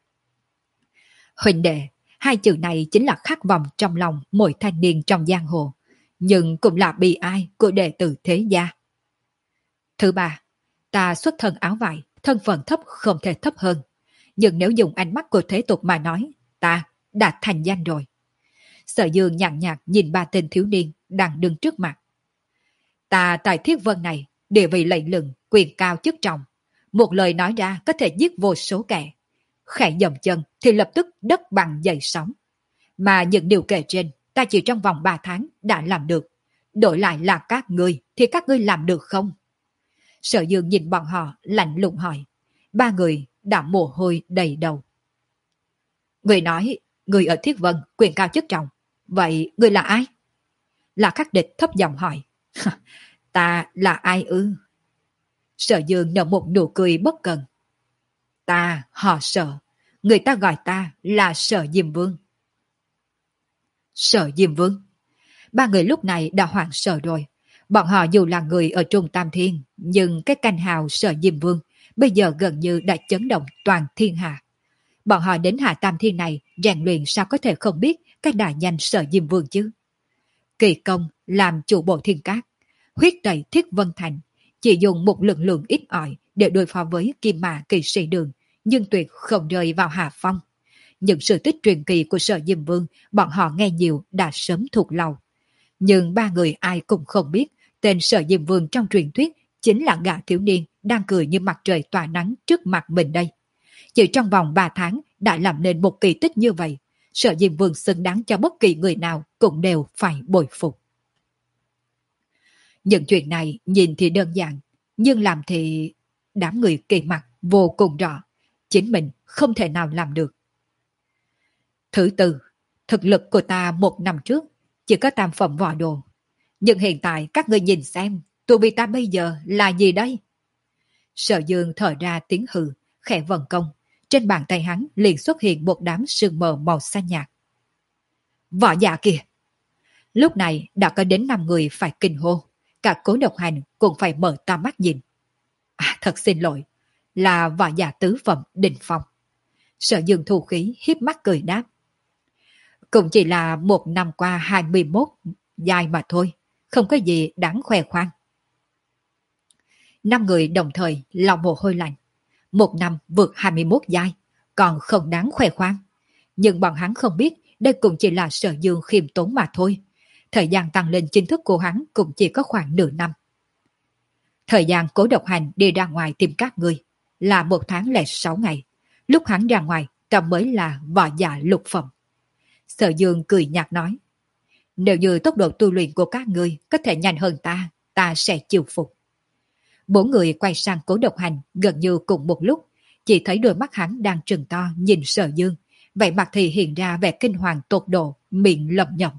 Huynh đệ, hai chữ này chính là khát vọng trong lòng mỗi thanh niên trong giang hồ, nhưng cũng là bi ai của đệ tử thế gia. Thứ ba, ta xuất thân áo vải, thân phận thấp không thể thấp hơn. Nhưng nếu dùng ánh mắt của thế tục mà nói, ta đã thành danh rồi. Sở Dương nhàn nhạt nhìn ba tên thiếu niên đang đứng trước mặt. Ta tại Thiết Vân này, địa vị lẫy lừng, quyền cao chức trọng. Một lời nói ra có thể giết vô số kẻ. Khẽ dậm chân thì lập tức đất bằng dậy sóng. Mà những điều kể trên, ta chỉ trong vòng ba tháng đã làm được. Đổi lại là các ngươi, thì các ngươi làm được không? Sở Dương nhìn bọn họ, lạnh lùng hỏi. Ba người đã mồ hôi đầy đầu. Người nói, người ở Thiết Vân, quyền cao chức trọng. Vậy người là ai? Là Khắc Địch thấp giọng hỏi. Ta là ai ư? Sở Dương nở một nụ cười bất cần. Ta họ Sở, người ta gọi ta là Sở Diêm Vương. Sở Diêm Vương. Ba người lúc này đã hoảng sợ rồi. Bọn họ dù là người ở Trung Tam Thiên, nhưng cái canh hào Sở Diêm Vương bây giờ gần như đã chấn động toàn thiên hạ. Bọn họ đến Hạ Tam Thiên này rèn luyện sao có thể không biết cái đại danh Sở Diêm Vương chứ? Kỳ công làm chủ bộ thiên cát, huyết tẩy Thiết Vân Thành, chỉ dùng một lực lượng ít ỏi để đối phó với Kim Mã Kỳ Sĩ Đường, nhưng tuyệt không rơi vào hạ phong. Những sự tích truyền kỳ của Sở Diêm Vương bọn họ nghe nhiều đã sớm thuộc lòng. Nhưng ba người ai cũng không biết tên Sở Diêm Vương trong truyền thuyết chính là gã thiếu niên đang cười như mặt trời tỏa nắng trước mặt mình đây. Chỉ trong vòng ba tháng đã làm nên một kỳ tích như vậy, Sở Diêm Vương xứng đáng cho bất kỳ người nào cũng đều phải bội phục. Những chuyện này nhìn thì đơn giản, nhưng làm thì đám người kỳ mặt vô cùng rõ, chính mình không thể nào làm được. Thứ tư, thực lực của ta một năm trước chỉ có tam phẩm võ đồ, nhưng hiện tại các ngươi nhìn xem, tu vi ta bây giờ là gì đây? Sở Dương thở ra tiếng hừ, khẽ vận công, trên bàn tay hắn liền xuất hiện một đám sương mờ màu xanh nhạt. Võ giả kìa! Lúc này đã có đến năm người phải kinh hô, cả Cố Độc Hành cũng phải mở to mắt nhìn. À, thật xin lỗi, là võ giả tứ phẩm đỉnh phong. Sở Dương thu khí hiếp mắt cười đáp. Cũng chỉ là một năm qua hai mươi mốt dài mà thôi, không có gì đáng khoe khoang. Năm người đồng thời lòng mồ hôi lạnh. Một năm vượt hai mươi mốt giai, còn không đáng khoe khoang. Nhưng bọn hắn không biết đây cũng chỉ là Sở Dương khiêm tốn mà thôi. Thời gian tăng lên chính thức của hắn cũng chỉ có khoảng nửa năm. Thời gian Cố Độc Hành đi ra ngoài tìm các ngươi là một tháng lẻ sáu ngày. Lúc hắn ra ngoài, ta mới là võ giả lục phẩm. Sở Dương cười nhạt nói, nếu như tốc độ tu luyện của các ngươi có thể nhanh hơn ta, ta sẽ chịu phục. Bốn người quay sang Cố Độc Hành gần như cùng một lúc, chỉ thấy đôi mắt hắn đang trừng to nhìn Sở Dương, vậy mặt thì hiện ra vẻ kinh hoàng tột độ, miệng lẩm nhẩm.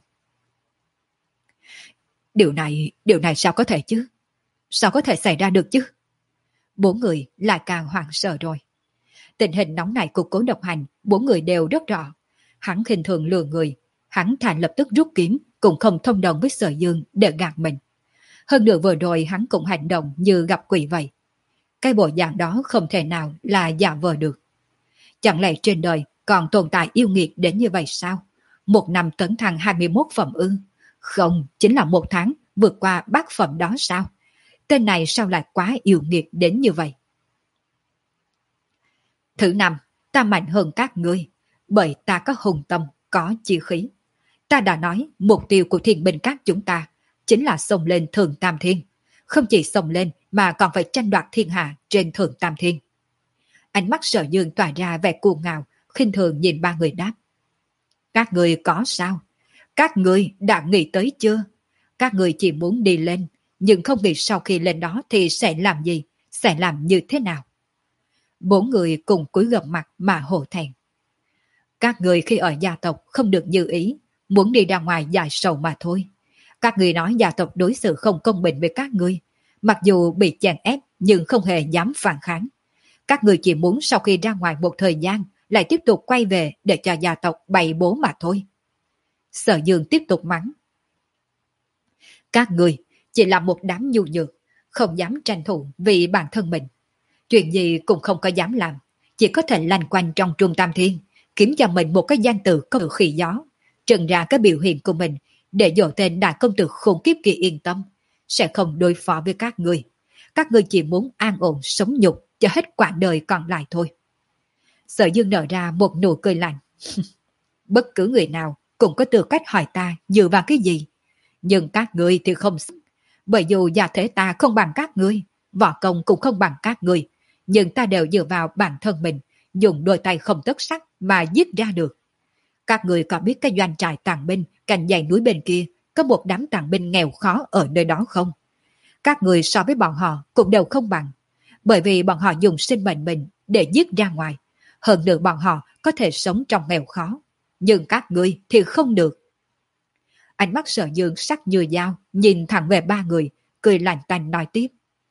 Điều này, điều này sao có thể chứ? Sao có thể xảy ra được chứ? Bốn người lại càng hoảng sợ rồi. Tình hình nóng này của Cố Độc Hành, bốn người đều rất rõ. Hắn khinh thường lừa người, hắn thà lập tức rút kiếm, cũng không thông đồng với Sở Dương để gạt mình. Hơn nữa vừa rồi hắn cũng hành động như gặp quỷ vậy. Cái bộ dạng đó không thể nào là giả vờ được. Chẳng lẽ trên đời còn tồn tại yêu nghiệt đến như vậy sao? Một năm tấn thăng hai mươi mốt phẩm ư? Không, chính là một tháng vượt qua bát phẩm đó sao? Tên này sao lại quá yêu nghiệt đến như vậy? Thứ năm, ta mạnh hơn các ngươi, bởi ta có hùng tâm, có chi khí. Ta đã nói mục tiêu của thiên binh các chúng ta chính là xông lên Thượng Tam Thiên. Không chỉ xông lên mà còn phải tranh đoạt thiên hạ trên Thượng Tam Thiên. Ánh mắt Sở Dương tỏa ra vẻ cuồng ngạo, khinh thường nhìn ba người đáp. Các người có sao? Các người đã nghĩ tới chưa? Các người chỉ muốn đi lên, nhưng không nghĩ sau khi lên đó thì sẽ làm gì, sẽ làm như thế nào? Bốn người cùng cúi gập mặt mà hổ thẹn. Các người khi ở gia tộc không được như ý, muốn đi ra ngoài giải sầu mà thôi. Các người nói gia tộc đối xử không công bình với các ngươi, mặc dù bị chèn ép nhưng không hề dám phản kháng. Các người chỉ muốn sau khi ra ngoài một thời gian lại tiếp tục quay về để cho gia tộc bày bố mà thôi. Sở Dương tiếp tục mắng. Các người chỉ là một đám nhu nhược, không dám tranh thủ vì bản thân mình. Chuyện gì cũng không có dám làm, chỉ có thể lanh quanh trong Trung Tam Thiên, kiếm cho mình một cái danh từ có khỉ gió, trần ra cái biểu hiện của mình để dỗ tên đại công tử khủng khiếp kia yên tâm, sẽ không đối phó với các người. Các người chỉ muốn an ổn sống nhục cho hết quãng đời còn lại thôi. Sở Dương nở ra một nụ cười lạnh. Bất cứ người nào cũng có tư cách hỏi ta dựa vào cái gì. Nhưng các ngươi thì không xứng. Bởi dù gia thế ta không bằng các ngươi, võ công cũng không bằng các ngươi, nhưng ta đều dựa vào bản thân mình, dùng đôi tay không tất sắc mà giết ra được. Các người có biết cái doanh trại tàn binh cạnh dãy núi bên kia có một đám tàn binh nghèo khó ở nơi đó không? Các người so với bọn họ cũng đều không bằng, bởi vì bọn họ dùng sinh mệnh mình để giết ra ngoài. Hơn nữa bọn họ có thể sống trong nghèo khó, nhưng các ngươi thì không được. Ánh mắt Sở Dương sắc như dao, nhìn thẳng về ba người, cười lạnh tanh nói tiếp.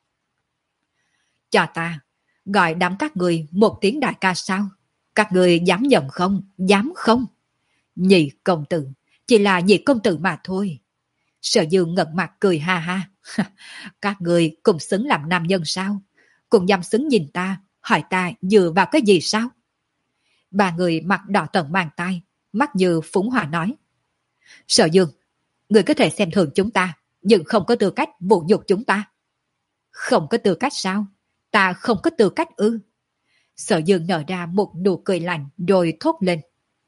Cho ta, gọi đám các người một tiếng đại ca sao? Các người dám nhận không? Dám không? Nhị công tử, chỉ là nhị công tử mà thôi. Sở Dương ngẩng mặt cười ha ha. Các người cùng xứng làm nam nhân sao? Cùng dám xứng nhìn ta, hỏi ta dựa vào cái gì sao? Ba người mặt đỏ tận mang tay, mắt như phúng hỏa nói. Sở Dương, người có thể xem thường chúng ta, nhưng không có tư cách vũ nhục chúng ta. Không có tư cách sao? Ta không có tư cách ư? Sở Dương nở ra một nụ cười lạnh rồi thốt lên.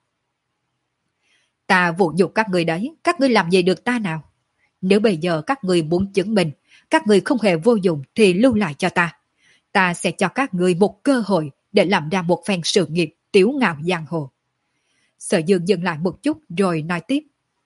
Ta vũ nhục các người đấy, các ngươi làm gì được ta nào? Nếu bây giờ các người muốn chứng minh các người không hề vô dụng thì lưu lại cho ta. Ta sẽ cho các người một cơ hội để làm ra một phen sự nghiệp tiếu ngạo giang hồ. Sở Dương dừng lại một chút rồi nói tiếp.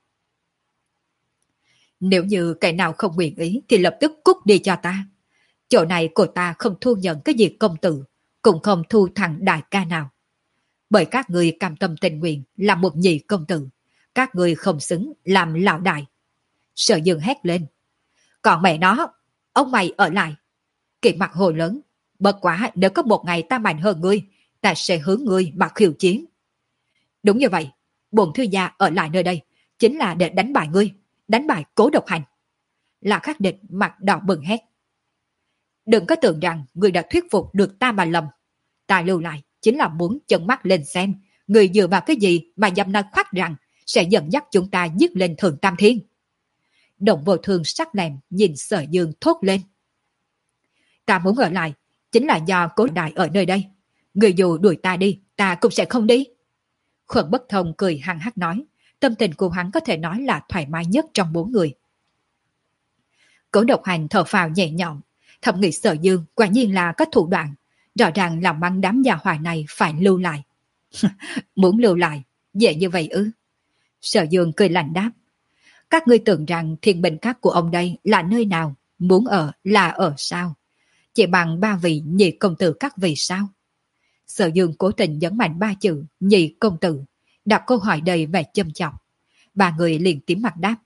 Nếu như kẻ nào không nguyện ý thì lập tức cút đi cho ta. Chỗ này của ta không thu nhận cái gì công tử, cũng không thu thằng đại ca nào. Bởi các người cam tâm tình nguyện làm một nhị công tử, các người không xứng làm lão đại. Sở Dương hét lên. Còn mẹ nó, ông mày ở lại. Kỳ mặt hồ lớn, bất quá nếu có một ngày ta mạnh hơn ngươi, ta sẽ hướng ngươi mà khiêu chiến. Đúng như vậy, bổn thư gia ở lại nơi đây chính là để đánh bại ngươi, đánh bại Cố Độc Hành. Là Khắc Địch mặt đỏ bừng hét. Đừng có tưởng rằng ngươi đã thuyết phục được ta mà lầm. Ta lưu lại chính là muốn chân mắt lên xem người dựa vào cái gì mà dám nói khoác rằng sẽ dẫn dắt chúng ta giết lên Thượng Tam Thiên. Động Vô Thương sắc lẹm nhìn Sở Dương thốt lên. Ta muốn ở lại chính là do Cố đại ở nơi đây. Người dù đuổi ta đi, ta cũng sẽ không đi. Khuẩn Bất Thông cười hăng hắc nói, tâm tình của hắn có thể nói là thoải mái nhất trong bốn người. Cố Độc Hành thở phào nhẹ nhõm, Thẩm nghĩ Sở Dương quả nhiên là có thủ đoạn, rõ ràng làm mang đám gia hỏa này phải lưu lại. Muốn lưu lại, dễ như vậy ư? Sở Dương cười lạnh đáp. Các ngươi tưởng rằng thiên bình các của ông đây là nơi nào, muốn ở là ở sao? Chỉ bằng ba vị nhị công tử các vị sao? Sở Dương cố tình nhấn mạnh ba chữ nhị công tử, đặt câu hỏi đầy vẻ châm chọc. Ba người liền tím mặt đáp.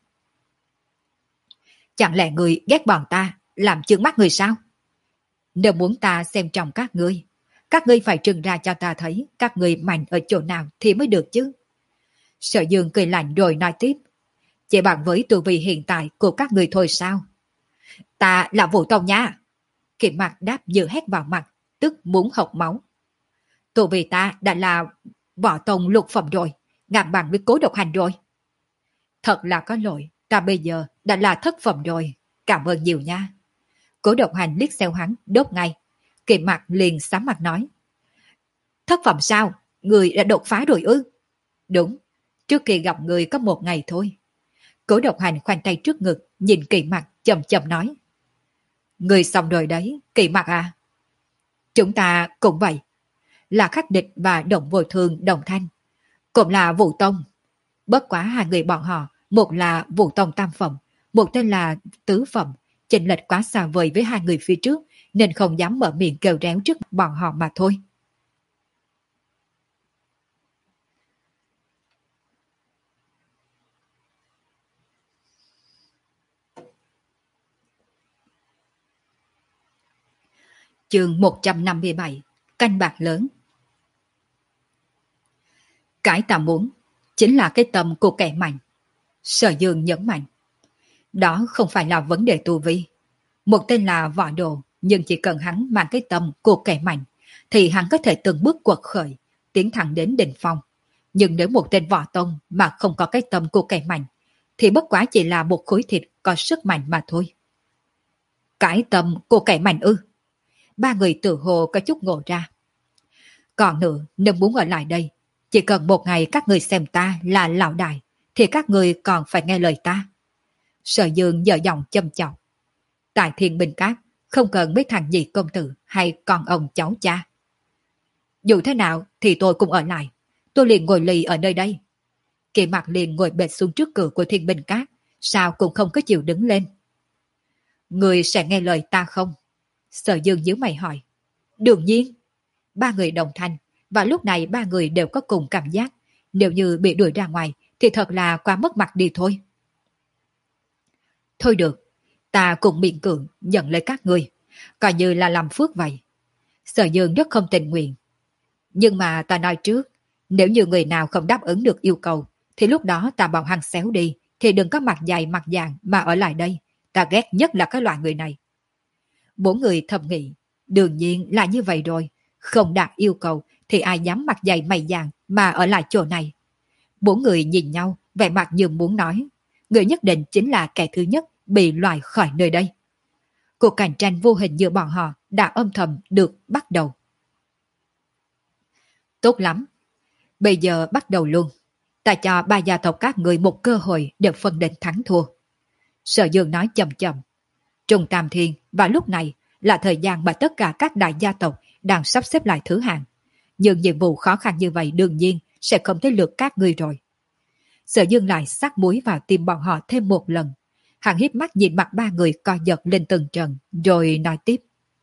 Chẳng lẽ người ghét bọn ta, làm trừng mắt người sao? Nếu muốn ta xem trọng các ngươi, các ngươi phải trừng ra cho ta thấy các ngươi mạnh ở chỗ nào thì mới được chứ. Sở Dương cười lạnh rồi nói tiếp. Chỉ bằng với tu vi hiện tại của các ngươi thôi sao? Ta là Vũ Tông nha. Kiệm mặt đáp như hét vào mặt, tức muốn học máu. Tu vi ta đã là võ tông lục phẩm rồi, ngang bằng với Cố Độc Hành rồi. Thật là có lỗi, ta bây giờ đã là thất phẩm rồi, cảm ơn nhiều nha. Cố Độc Hành liếc xéo hắn, đốt ngay. Kiệm mặt liền sám mặt nói. Thất phẩm sao? Người đã đột phá rồi ư? Đúng, trước khi gặp người có một ngày thôi. Cố Độc Hành khoanh tay trước ngực, nhìn Kỳ Mặc chậm chậm nói. Người xong rồi đấy, Kỳ Mặc à? Chúng ta cũng vậy. Là Khắc Địch và Động Vô Thương đồng thanh. Cũng là Vũ Tông. Bất quá hai người bọn họ, một là Vũ Tông tam phẩm, một tên là tứ phẩm. Chênh lệch quá xa vời với hai người phía trước, nên không dám mở miệng kêu réo trước bọn họ mà thôi. Chương một trăm năm mươi bảy. Canh bạc lớn. Cái ta muốn chính là cái tâm của kẻ mạnh. Sở Dương nhấn mạnh. Đó không phải là vấn đề tu vi. Một tên là võ đồ, nhưng chỉ cần hắn mang cái tâm của kẻ mạnh, thì hắn có thể từng bước quật khởi, tiến thẳng đến đỉnh phong. Nhưng nếu một tên võ tông mà không có cái tâm của kẻ mạnh, thì bất quá chỉ là một khối thịt có sức mạnh mà thôi. Cái tâm của kẻ mạnh ư? Ba người tự hồ có chút ngộ ra. Còn nữa, nếu muốn ở lại đây, chỉ cần một ngày các người xem ta là lão đại, thì các người còn phải nghe lời ta. Sở Dương dở giọng châm chọc. Tại Thiên Bình Cát, không cần mấy thằng nhị công tử hay con ông cháu cha. Dù thế nào thì tôi cũng ở lại. Tôi liền ngồi lì ở nơi đây. Kỳ Mặc liền ngồi bệt xuống trước cửa của Thiên Bình Cát, sao cũng không có chịu đứng lên. Người sẽ nghe lời ta không? Sở Dương nhíu mày hỏi. Đương nhiên. Ba người đồng thanh, và lúc này ba người đều có cùng cảm giác. Nếu như bị đuổi ra ngoài, thì thật là quá mất mặt đi thôi. Thôi được, ta cũng miễn cưỡng nhận lấy các người, coi như là làm phước vậy. Sở Dương rất không tình nguyện. Nhưng mà ta nói trước, nếu như người nào không đáp ứng được yêu cầu, thì lúc đó ta bảo hắn xéo đi, thì đừng có mặt dày mặt dàng mà ở lại đây. Ta ghét nhất là cái loại người này. Bốn người thầm nghĩ, đương nhiên là như vậy rồi. Không đạt yêu cầu thì ai dám mặt dày mày dàng mà ở lại chỗ này. Bốn người nhìn nhau, vẻ mặt như muốn nói. Người nhất định chính là kẻ thứ nhất bị loại khỏi nơi đây. Cuộc cạnh tranh vô hình giữa bọn họ đã âm thầm được bắt đầu. Tốt lắm. Bây giờ bắt đầu luôn. Ta cho ba gia tộc các người một cơ hội để phân định thắng thua. Sở Dương nói chậm chậm. Trung Tam Thiên và lúc này là thời gian mà tất cả các đại gia tộc đang sắp xếp lại thứ hạng. Nhưng nhiệm vụ khó khăn như vậy đương nhiên sẽ không tới lượt các ngươi rồi. Sở Dương lại sắc muối vào tim bọn họ thêm một lần. Hắn hiếp mắt nhìn mặt ba người co giật lên từng trận, rồi nói tiếp.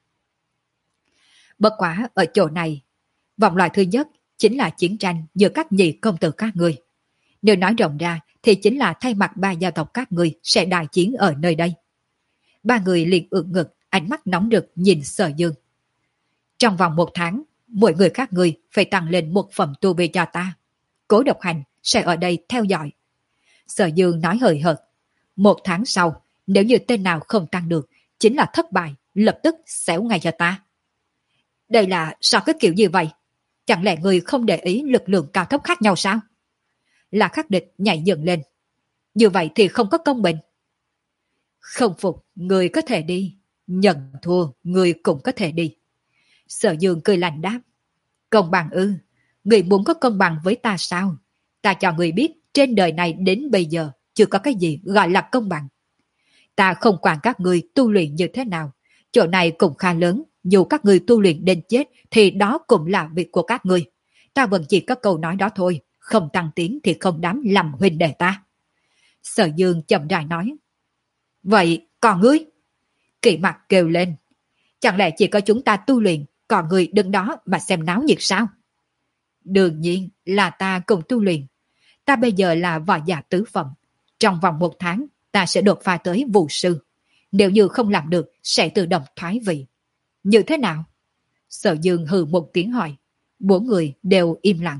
Bất quả ở chỗ này, vòng loại thứ nhất chính là chiến tranh giữa các nhị công tử các ngươi. Nếu nói rộng ra thì chính là thay mặt ba gia tộc các ngươi sẽ đại chiến ở nơi đây. Ba người liền ưỡn ngực, ánh mắt nóng rực nhìn Sở Dương. Trong vòng một tháng, mỗi người các ngươi phải tăng lên một phẩm tu vi cho ta. Cố Độc Hành sẽ ở đây theo dõi. Sở Dương nói hời hợt. Một tháng sau, nếu như tên nào không tăng được, chính là thất bại, lập tức xéo ngay cho ta. Đây là sao cái kiểu gì vậy? Chẳng lẽ người không để ý lực lượng cao thấp khác nhau sao? Là Khắc Địch nhảy dựng lên. Như vậy thì không có công bình. Không phục, người có thể đi. Nhận thua, người cũng có thể đi. Sở Dương cười lạnh đáp. Công bằng ư? Người muốn có công bằng với ta sao? Ta cho người biết trên đời này đến bây giờ chưa có cái gì gọi là công bằng. Ta không quản các người tu luyện như thế nào, Chỗ này cũng khá lớn, dù các người tu luyện đến chết thì đó cũng là việc của các người. Ta vẫn chỉ có câu nói đó thôi, không tăng tiến thì không dám làm huynh đệ ta. Sở Dương chậm rãi nói. Vậy còn ngươi? Kỵ Mặc kêu lên. Chẳng lẽ chỉ có chúng ta tu luyện, còn ngươi đứng đó mà xem náo nhiệt sao? Đương nhiên là ta cùng tu luyện. Ta bây giờ là võ giả tứ phẩm. Trong vòng một tháng, ta sẽ đột phá tới vũ sư. Nếu như không làm được, sẽ tự động thoái vị. Như thế nào? Sở Dương hừ một tiếng hỏi. Bốn người đều im lặng.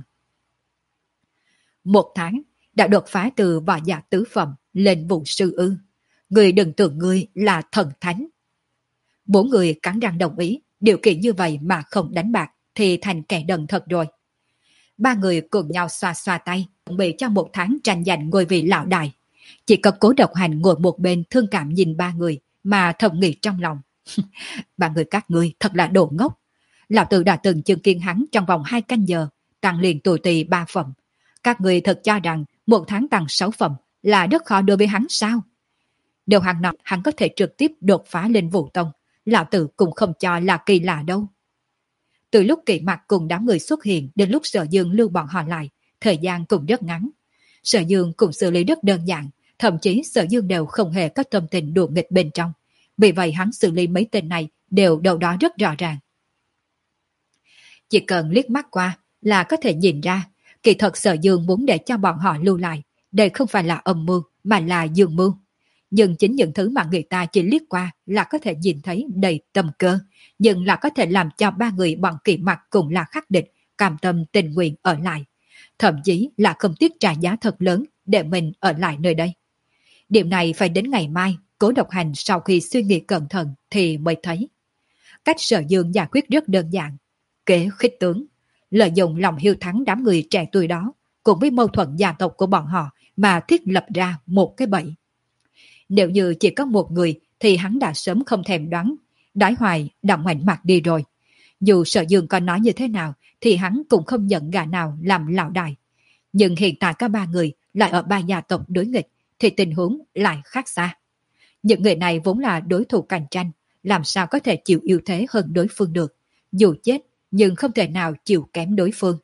Một tháng, đã đột phá từ võ giả tứ phẩm lên vũ sư ư. Người đừng tưởng ngươi là thần thánh. Bốn người cắn răng đồng ý, điều kiện như vậy mà không đánh bạc thì thành kẻ đần thật rồi. Ba người cùng nhau xoa xoa tay, chuẩn bị cho một tháng tranh giành ngôi vị lão đại. Chỉ có Cố Độc Hành ngồi một bên thương cảm nhìn ba người mà thầm nghĩ trong lòng. Ba người các ngươi thật là đồ ngốc. Lão tử đã từng chứng kiến hắn trong vòng hai canh giờ, tăng liền tuổi tỳ ba phẩm. Các người thật cho rằng một tháng tăng sáu phẩm là rất khó đối với hắn sao? Nếu hắn nói hắn có thể trực tiếp đột phá lên Vũ Tông, lão tử cũng không cho là kỳ lạ đâu. Từ lúc Kỵ Mặc cùng đám người xuất hiện đến lúc Sở Dương lưu bọn họ lại, thời gian cũng rất ngắn. Sở Dương cũng xử lý rất đơn giản, thậm chí Sở Dương đều không hề có tâm tình đùa nghịch bên trong. Vì vậy hắn xử lý mấy tên này đều đâu đó rất rõ ràng. Chỉ cần liếc mắt qua là có thể nhìn ra, kỳ thật Sở Dương muốn để cho bọn họ lưu lại. Đây không phải là âm mưu mà là dương mưu. Nhưng chính những thứ mà người ta chỉ liếc qua là có thể nhìn thấy đầy tâm cơ, nhưng là có thể làm cho ba người bọn Kỵ Mặc cùng là khắc địch, cam tâm tình nguyện ở lại. Thậm chí là không tiếc trả giá thật lớn để mình ở lại nơi đây. Điểm này phải đến ngày mai, Cố Độc Hành sau khi suy nghĩ cẩn thận thì mới thấy. Cách Sở Dương giải quyết rất đơn giản. Kế khích tướng, lợi dụng lòng hiếu thắng đám người trẻ tuổi đó, cùng với mâu thuẫn gia tộc của bọn họ mà thiết lập ra một cái bẫy. Nếu như chỉ có một người thì hắn đã sớm không thèm đoán, đói hoài đã ngoảnh mặt đi rồi. Dù Sở Dương có nói như thế nào thì hắn cũng không nhận gã nào làm lão đại. Nhưng hiện tại có ba người lại ở ba gia tộc đối nghịch thì tình huống lại khác xa. Những người này vốn là đối thủ cạnh tranh, làm sao có thể chịu yếu thế hơn đối phương được. Dù chết nhưng không thể nào chịu kém đối phương.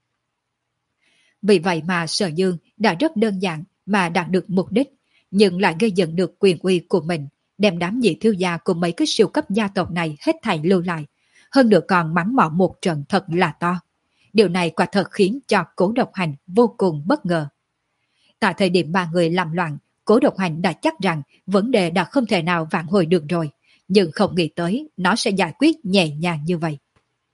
Vì vậy mà Sở Dương đã rất đơn giản mà đạt được mục đích, nhưng lại gây dựng được quyền uy của mình, đem đám nhị thiếu gia của mấy cái siêu cấp gia tộc này hết thảy lưu lại, hơn nữa còn mắng mỏ một trận thật là to. Điều này quả thật khiến cho Cố Độc Hành vô cùng bất ngờ. Tại thời điểm ba người làm loạn, Cố Độc Hành đã chắc rằng vấn đề đã không thể nào vãn hồi được rồi, nhưng không nghĩ tới nó sẽ giải quyết nhẹ nhàng như vậy.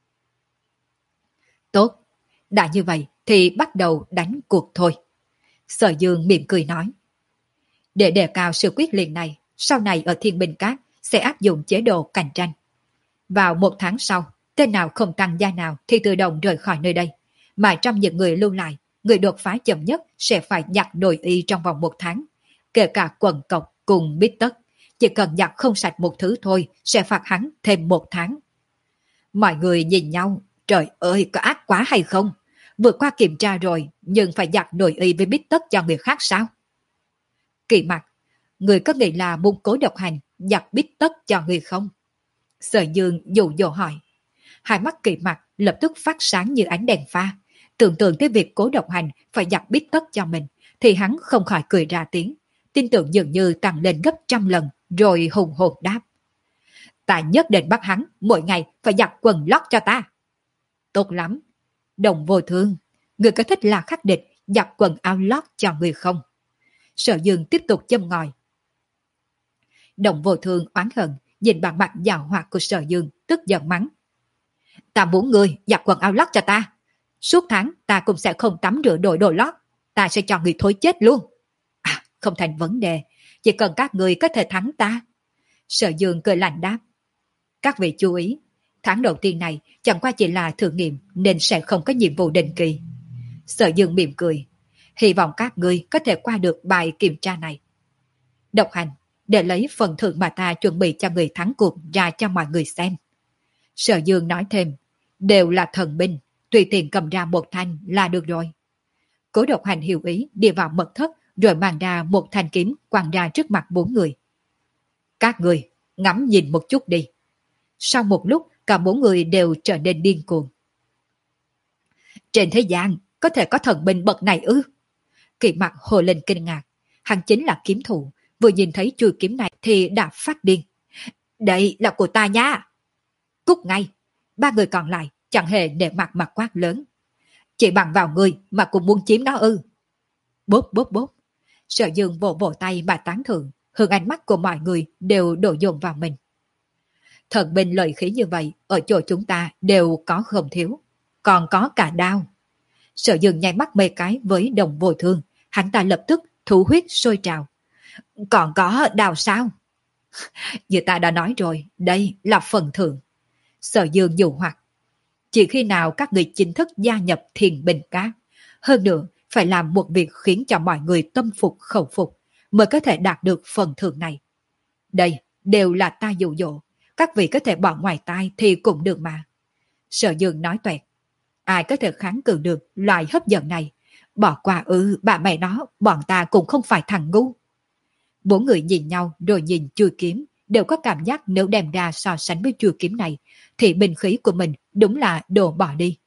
Tốt, đã như vậy thì bắt đầu đánh cuộc thôi. Sở Dương mỉm cười nói. Để đề cao sự quyết liệt này, sau này ở Thiên Bình Cát sẽ áp dụng chế độ cạnh tranh. Vào một tháng sau, tên nào không tăng gia nào thì tự động rời khỏi nơi đây. Mà trong những người lưu lại, người đột phá chậm nhất sẽ phải giặt nội y trong vòng một tháng. Kể cả quần cộc cùng bít tất, chỉ cần giặt không sạch một thứ thôi sẽ phạt hắn thêm một tháng. Mọi người nhìn nhau, trời ơi có ác quá hay không? Vượt qua kiểm tra rồi nhưng phải giặt nội y với bít tất cho người khác sao? Kỵ Mặc, người có nghĩ là muốn Cố Độc Hành giặt bít tất cho người không? Sở Dương dụ dỗ hỏi. Hai mắt Kỵ Mặc lập tức phát sáng như ánh đèn pha. Tưởng tượng tới việc Cố Độc Hành phải giặt bít tất cho mình thì hắn không khỏi cười ra tiếng. Tin tưởng dường như tăng lên gấp trăm lần rồi hùng hồn đáp. Ta nhất định bắt hắn mỗi ngày phải giặt quần lót cho ta. Tốt lắm. Đồng Vô Thương, người có thích là khắc địch giặt quần áo lót cho người không? Sở Dương tiếp tục châm ngòi. Đồng Vô Thương oán hận nhìn bằng mặt giàu hoạt của Sở Dương, tức giận mắng. Ta muốn người giặt quần áo lót cho ta. Suốt tháng ta cũng sẽ không tắm rửa đổi đồ lót. Ta sẽ cho người thối chết luôn. À, không thành vấn đề. Chỉ cần các người có thể thắng ta. Sở Dương cười lạnh đáp. Các vị chú ý, tháng đầu tiên này chẳng qua chỉ là thử nghiệm nên sẽ không có nhiệm vụ định kỳ. Sở Dương mỉm cười. Hy vọng các ngươi có thể qua được bài kiểm tra này. Độc Hành, để lấy phần thưởng mà ta chuẩn bị cho người thắng cuộc ra cho mọi người xem. Sở Dương nói thêm, đều là thần binh, tùy tiện cầm ra một thanh là được rồi. Cố Độc Hành hiểu ý đi vào mật thất rồi mang ra một thanh kiếm quăng ra trước mặt bốn người. Các người, ngắm nhìn một chút đi, Sau một lúc, cả bốn người đều trở nên điên cuồng. Trên thế gian, có thể có thần binh bậc này ư? Kỳ Mặc hồ lên kinh ngạc. Hắn chính là kiếm thủ, vừa nhìn thấy chuôi kiếm này thì đã phát điên. Đây là của ta nha! Cút ngay! Ba người còn lại chẳng hề để mặt mặt quát lớn. Chỉ bằng vào người mà cũng muốn chiếm nó ư? Bốp bốp bốp. Sở Dương vỗ vỗ tay mà tán thưởng, hướng ánh mắt của mọi người đều đổ dồn vào mình. Thần binh lợi khí như vậy ở chỗ chúng ta đều có không thiếu, còn có cả đao. Sở Dương nháy mắt mê cái với Đồng Vô Thương, hắn ta lập tức thủ huyết sôi trào. Còn có đao sao? Như ta đã nói rồi, đây là phần thưởng. Sở Dương dụ hoặc. Chỉ khi nào các người chính thức gia nhập Thiên Binh Các, hơn nữa phải làm một việc khiến cho mọi người tâm phục khẩu phục, mới có thể đạt được phần thưởng này. Đây đều là ta dụ dỗ, các vị có thể bỏ ngoài tai thì cũng được mà. Sở Dương nói toẹt. Ai có thể kháng cự được loại hấp dẫn này? Bỏ qua ư, bà mẹ nó, bọn ta cũng không phải thằng ngu. Bốn người nhìn nhau rồi nhìn chuôi kiếm, đều có cảm giác nếu đem ra so sánh với chuôi kiếm này, thì binh khí của mình đúng là đồ bỏ đi.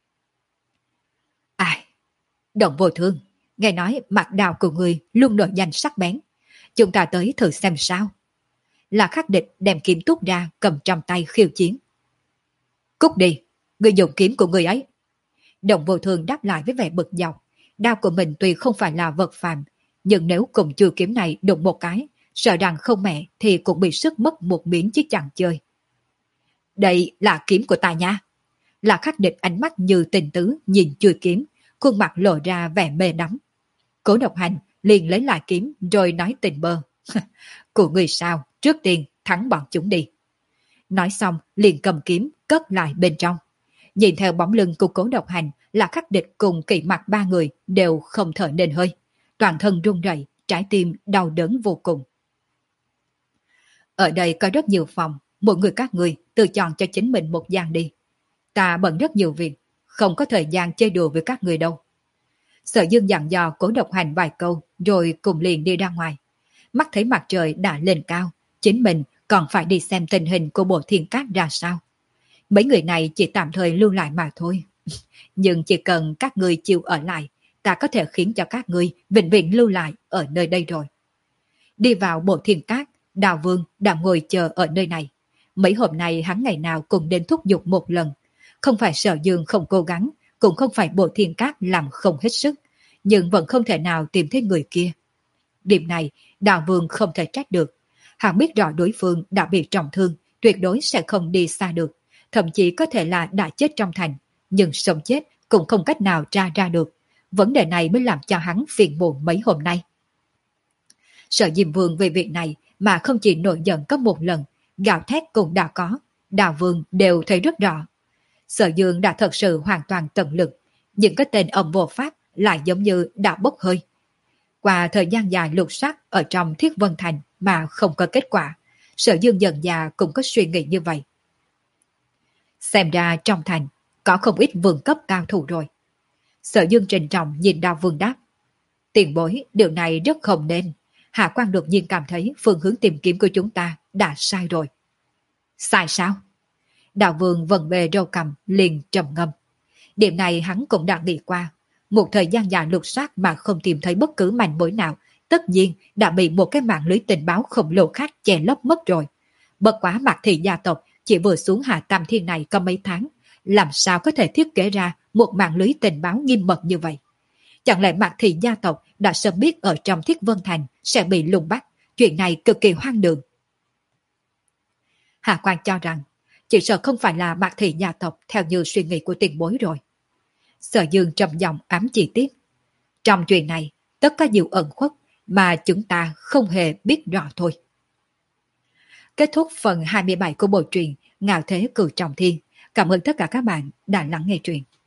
Ai? Đồng Vô Thương, nghe nói mặt đào của người luôn nổi danh sắc bén. Chúng ta tới thử xem sao. Là Khắc Địch đem kiếm túc ra cầm trong tay khiêu chiến. Cút đi, người dùng kiếm của người ấy. Đồng Vô Thương đáp lại với vẻ bực dọc. Đao của mình tuy không phải là vật phàm, nhưng nếu cùng chuôi kiếm này đụng một cái, sợ rằng không mẹ thì cũng bị sức mất một miếng chứ chẳng chơi. Đây là kiếm của ta nha. Là Khắc Địch ánh mắt như tình tứ nhìn chuôi kiếm, khuôn mặt lộ ra vẻ mê đắm. Cố Độc Hành liền lấy lại kiếm rồi nói tình bơ. Của người sao, trước tiên thắng bọn chúng đi. Nói xong liền cầm kiếm cất lại bên trong. Nhìn theo bóng lưng của Cố Độc Hành, là Khắc Địch cùng Kỳ Mặc ba người đều không thở nên hơi. Toàn thân run rẩy, trái tim đau đớn vô cùng. Ở đây có rất nhiều phòng, mỗi người các người tự chọn cho chính mình một gian đi. Ta bận rất nhiều việc, không có thời gian chơi đùa với các người đâu. Sở Dương dặn dò Cố Độc Hành vài câu rồi cùng liền đi ra ngoài. Mắt thấy mặt trời đã lên cao, chính mình còn phải đi xem tình hình của bộ Thiên Cát ra sao. Mấy người này chỉ tạm thời lưu lại mà thôi. Nhưng chỉ cần các người chịu ở lại, ta có thể khiến cho các người vĩnh viễn lưu lại ở nơi đây rồi. Đi vào bộ Thiên Cát, Đào Vương đã ngồi chờ ở nơi này. Mấy hôm nay hắn ngày nào cũng đến thúc giục một lần. Không phải Sở Dương không cố gắng, cũng không phải bộ Thiên Cát làm không hết sức, nhưng vẫn không thể nào tìm thấy người kia. Điểm này, Đào Vương không thể trách được. Hắn biết rõ đối phương đã bị trọng thương, tuyệt đối sẽ không đi xa được, thậm chí có thể là đã chết trong thành, nhưng sống chết cũng không cách nào tra ra được. Vấn đề này mới làm cho hắn phiền muộn mấy hôm nay. Sở Diêm Vương về việc này mà không chỉ nổi giận có một lần, gào thét cũng đã có, Đào Vương đều thấy rất rõ. Sở Dương đã thật sự hoàn toàn tận lực, nhưng cái tên ông vô pháp lại giống như đã bốc hơi. Qua thời gian dài lục soát ở trong Thiết Vân Thành mà không có kết quả, Sở Dương dần già cũng có suy nghĩ như vậy. Xem ra trong thành có không ít vương cấp cao thủ rồi. Sở Dương trịnh trọng nhìn Đào Vương đáp. Tiền bối, điều này rất không nên. Hạ quan đột nhiên cảm thấy phương hướng tìm kiếm của chúng ta đã sai rồi. Sai sao? Đào Vương vần bề râu cầm liền trầm ngâm. Điểm này hắn cũng đã nghĩ qua. Một thời gian dài lục soát mà không tìm thấy bất cứ manh mối nào, tất nhiên đã bị một cái mạng lưới tình báo khổng lồ khác che lấp mất rồi. Bất quá Mạc Thị gia tộc chỉ vừa xuống Hạ Tam Thiên này có mấy tháng, làm sao có thể thiết kế ra một mạng lưới tình báo nghiêm mật như vậy? Chẳng lẽ Mạc Thị gia tộc đã sớm biết ở trong Thiết Vân Thành sẽ bị lùng bắt? Chuyện này cực kỳ hoang đường. Hạ quan cho rằng chỉ sợ không phải là Mạc Thị gia tộc theo như suy nghĩ của tiền bối rồi. Sở Dương trầm giọng ám chỉ tiếp. Trong chuyện này, tất có nhiều ẩn khuất mà chúng ta không hề biết rõ thôi. Kết thúc phần hai mươi bảy của bộ truyện Ngạo Thế Cửu Trọng Thiên. Cảm ơn tất cả các bạn đã lắng nghe truyện.